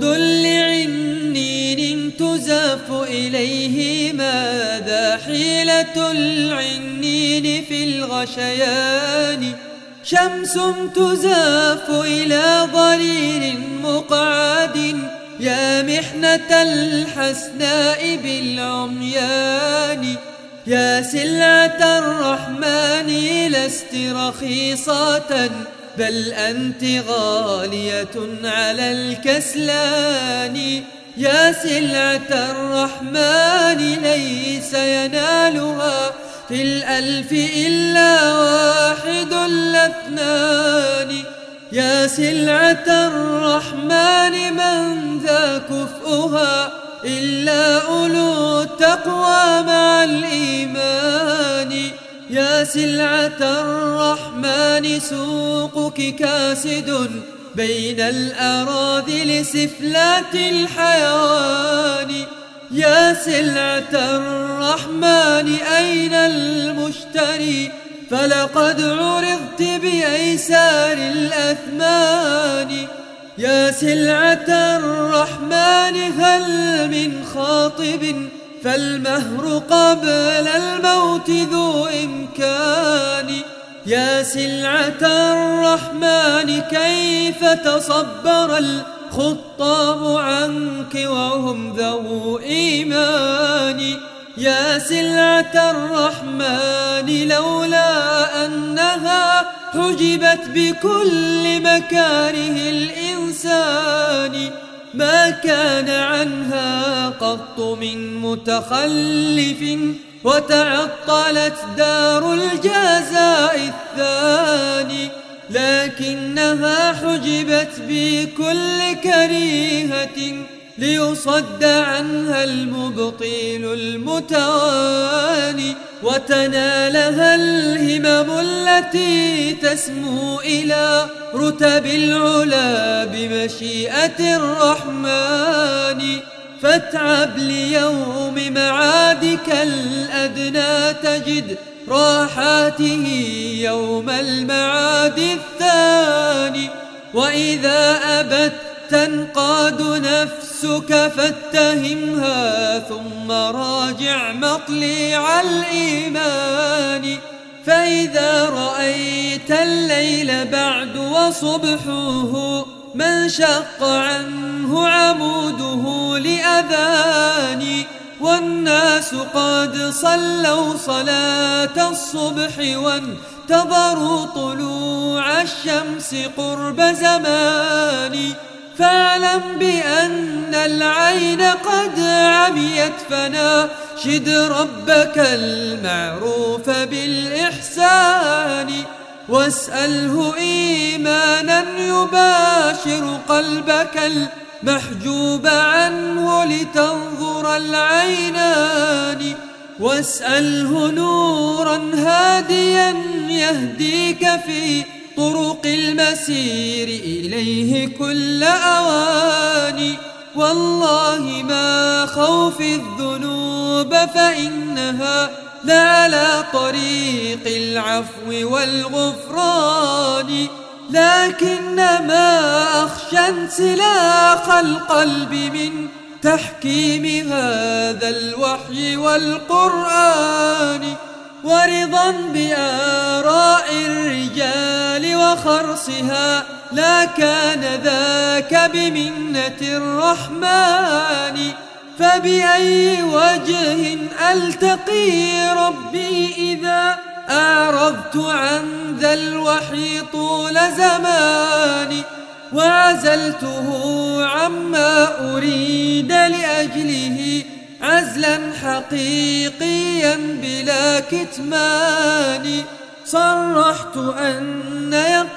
B: لعنين تزاف إليه ماذا حيلة العنين في الغشيان. شمس تزاف إلى ضرير مقعد يا محنة الحسناء بالعميان. يا سلعة الرحمن لست رخيصة بل أنت غالية على الكسلان. يا سلعة الرحمن ليس ينالها في الألف إلا واحد الاثنان. يا سلعة الرحمن من ذا كفؤها إلا أولو التقوى مع الإيمان. يا سلعة الرحمن سوقك كاسد بين الأراذل سفلات الحيوان. يا سلعة الرحمن أين المشتري فلقد عرضت بأيسار الأثمان. يا سلعة الرحمن هل من خاطب فالمهر قبل الموت ذو إمكان. يا سلعة الرحمن كيف تصبر الخطاب عنك وهم ذو إيمان. يا سلعة الرحمن لولا أنها حجبت بكل مكاره الإنسان ما كان عنها قط من متخلف وتعطلت دار الجزاء الثاني، لكنها حجبت بكل كريهة ليصد عنها المبطيل المتواني، وتنالها الهمم التي تسمو إلى رتب العلا بمشيئة الرحمن. فاتعب ليوم معادك الأدنى تجد راحاته يوم المعاد الثاني، وإذا أبت تنقاد نفسك فاتهمها ثم راجع مطلع الإيمان. فإذا رأيت الليل بعد وصبحه من شق عنه عموده لأذان، والناس قد صلوا صلاة الصبح وانتظروا طلوع الشمس قرب زمان، فاعلم بأن العين قد عميت فناشد ربك المعروف بالإحسان، واسأله إيمانا يباشر قلبك المحجوب عنه لتنظر العينان، واسأله نورا هاديا يهديك في طرق المسير إليه كل أوان. والله ما خوف الذنوب فإنها لعلى طريق العفو والغفران، لكنما أخشى انسلاخ القلب من تحكيم هذا الوحي والقرآن، ورضا بآراء الرجال وخرصها لا كان ذاك بمنة الرحمن. فبأي وجه ألتقي ربي إذا أعرضت عن ذا الوحي طول زماني، وعزلته عما أريد لأجله عزلا حقيقيا بلا كتمان. صرحت أن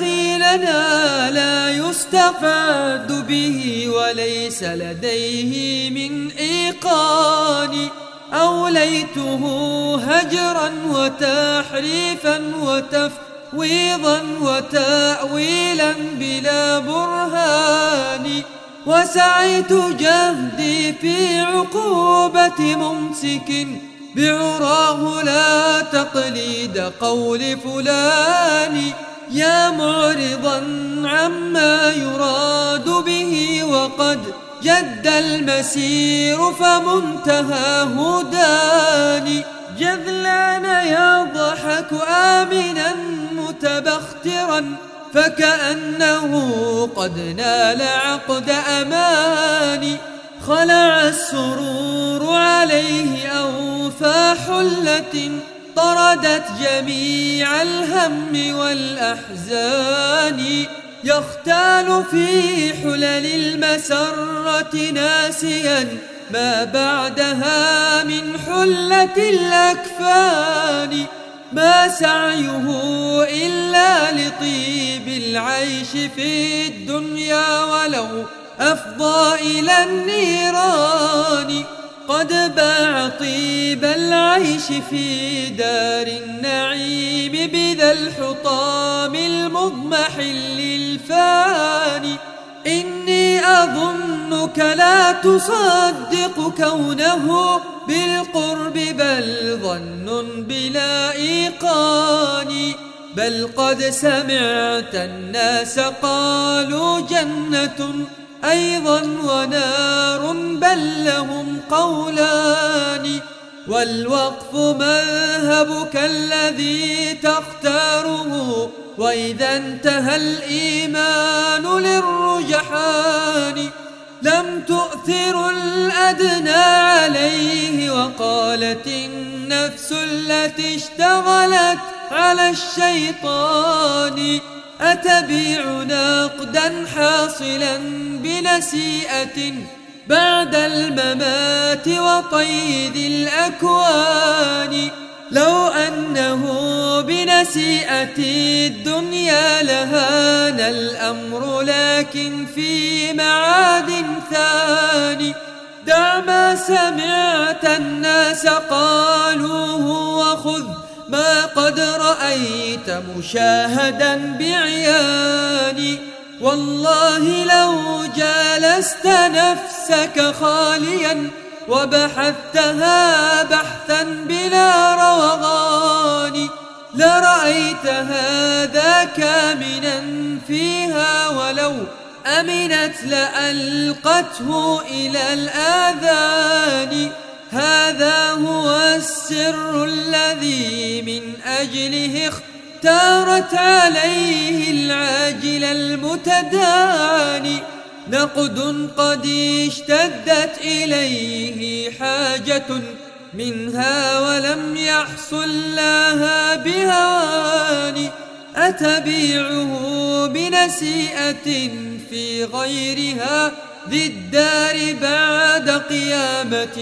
B: يقيننا لا يستفاد به وليس لديه من إيقان، أوليته هجرا وتحريفا وتفويضا وتأويلا بلا برهان، وسعيت جهدي في عقوبة ممسك بعراه لا تقليد قول فلان. يا معرضا عما يراد به وقد جد المسير فمنتهاه داني، جذلان يضحك آمنا متبخترا فكأنه قد نال عقد أماني، خلع السرور عليه أوفى حلة طردت جميع الهم والأحزان، يختال في حلل المسرة ناسيا ما بعدها من حلة الأكفان، ما سعيه إلا لطيب العيش في الدنيا ولو أفضى إلى النيران، قد باع طيب العيش في دار النعيم بذا الحطام المضمحل الفاني. إني أظنك لا تصدق كونه بالقرب بل ظن بلا إيقان، بل قد سمعت الناس قالوا جنة أيضا ونار بل لهم قولان، والوقف مذهبك الذي تختاره، وإذا انتهى الإيمان للرجحان لم تؤثر الأدنى عليه، وقالت النفس التي اشتغلت على الشيطان أتبيع نقدا حاصلا بنسيئة بعد الممات وقيد الأكوان. لو أنه بنسيئة الدنيا لهان الأمر، لكن في معاد ثاني دع ما سمعت الناس قالوه، وخذ ما قد رأيت مشاهدا بعيان. والله لو جالست نفسك خاليا وبحثتها بحثا بلا روغان لرأيت هذا كامنا فيها، ولو أمنت لألقته إلى الآذان. هذا هو السر الذي من أجله اختارت عليه العاجل المتداني، نقد قد اشتدت إليه حاجة منها ولم يحصل لها بهوان. أتبيعه بنسيئة في غيرها ذي الدار بعد قيامة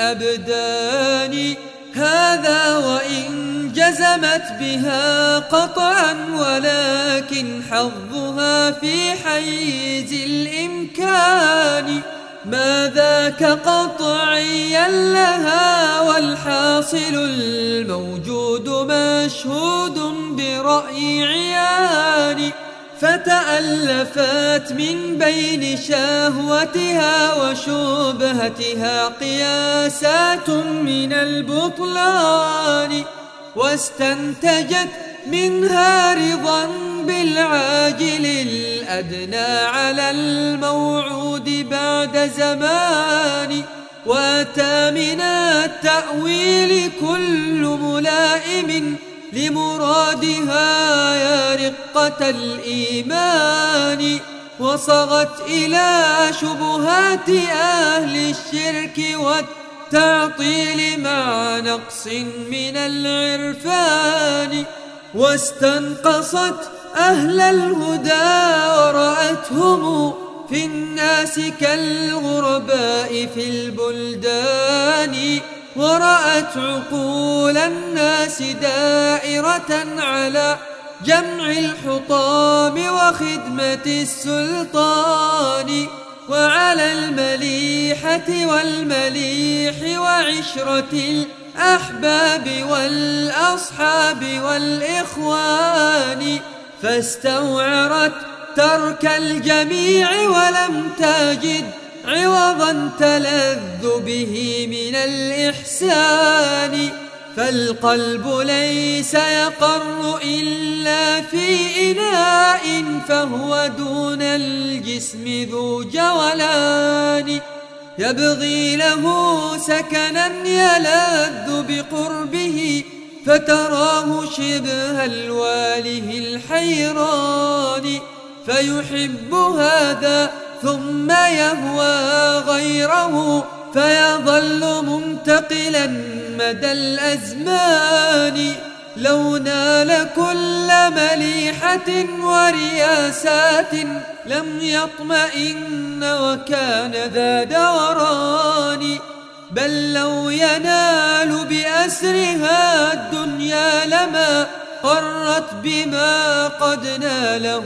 B: الأبدان. هذا وإن جزمت بها قطعا، ولكن حظها في حيز الإمكان. ما ذاك قطعيا لها، والحاصل الموجود مشهود برأي عيان. فتألفت من بين شهوتها وشبهتها قياسات من البطلان، واستنتجت منها رضا بالعاجل الأدنى على الموعود بعد زمان. وأتى من التأويل كل ملائم لمرادها يا رقة الإيمان، وصغت إلى شبهات أهل الشرك والتعطيل مع نقص من العرفان، واستنقصت أهل الهدى ورأتهم في الناس كالغرباء في البلدان، ورأت عقول الناس دائرة على جمع الحطام وخدمة السلطان، وعلى المليحة والمليح وعشرة الأحباب والأصحاب والإخوان، فاستوعرت ترك الجميع ولم تجد عوضا تلذ به من الإحسان. فالقلب ليس يقر إلا في إناء، فهو دون الجسم ذو جولان، يبغي له سكنا يلذ بقربه، فتراه شبه الواله الحيران، فيحب هذا ثم يهوى غيره، فيظل منتقلا مدى الأزمان. لو نال كل مليحة ورياسات لم يطمئن وكان ذا دوران، بل لو ينال بأسرها الدنيا لما قرت بما قد ناله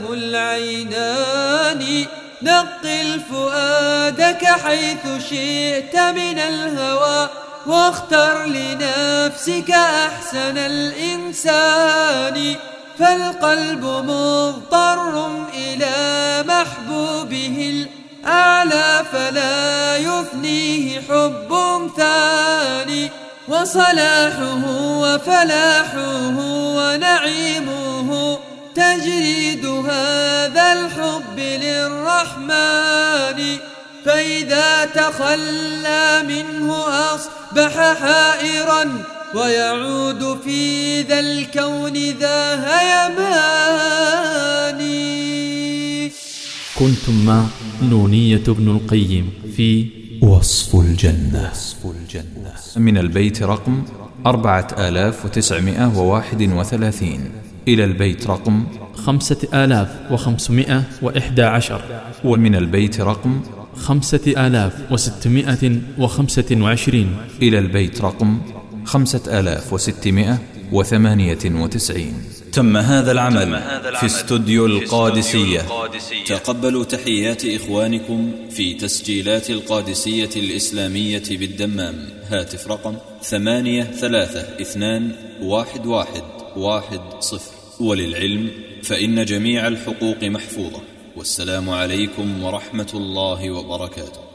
B: العينان. نقل فؤادك حيث شئت من الهوى، واختر لنفسك أحسن الإنسان، فالقلب مضطر إلى محبوبه الأعلى، فلا يفنيه حب ثاني، وصلاحه وفلاحه ونعيمه تجريد هذا الحب للرحمن. فإذا تخلى منه أصل أصبح حائرا ويعود في ذا الكون ذا هيمان.
E: كنتم مع نونية ابن القيم في
A: وصف الجنة.
C: من البيت رقم أربعة آلاف وتسعمائة وواحد وثلاثين إلى البيت رقم
E: خمسة آلاف وخمسمائة وإحدى عشر،
C: ومن البيت رقم
E: خمسة آلاف وستمائة وخمسة وعشرين
C: إلى البيت رقم خمسة آلاف وستمائة وثمانية وتسعين.
F: تم هذا العمل في استوديو القادسية. تقبلوا تحيات إخوانكم في تسجيلات القادسية الإسلامية بالدمام. هاتف رقم ثمانية ثلاثة اثنان واحد واحد واحد صفر. وللعلم فإن جميع الحقوق محفوظة. والسلام عليكم ورحمة الله وبركاته.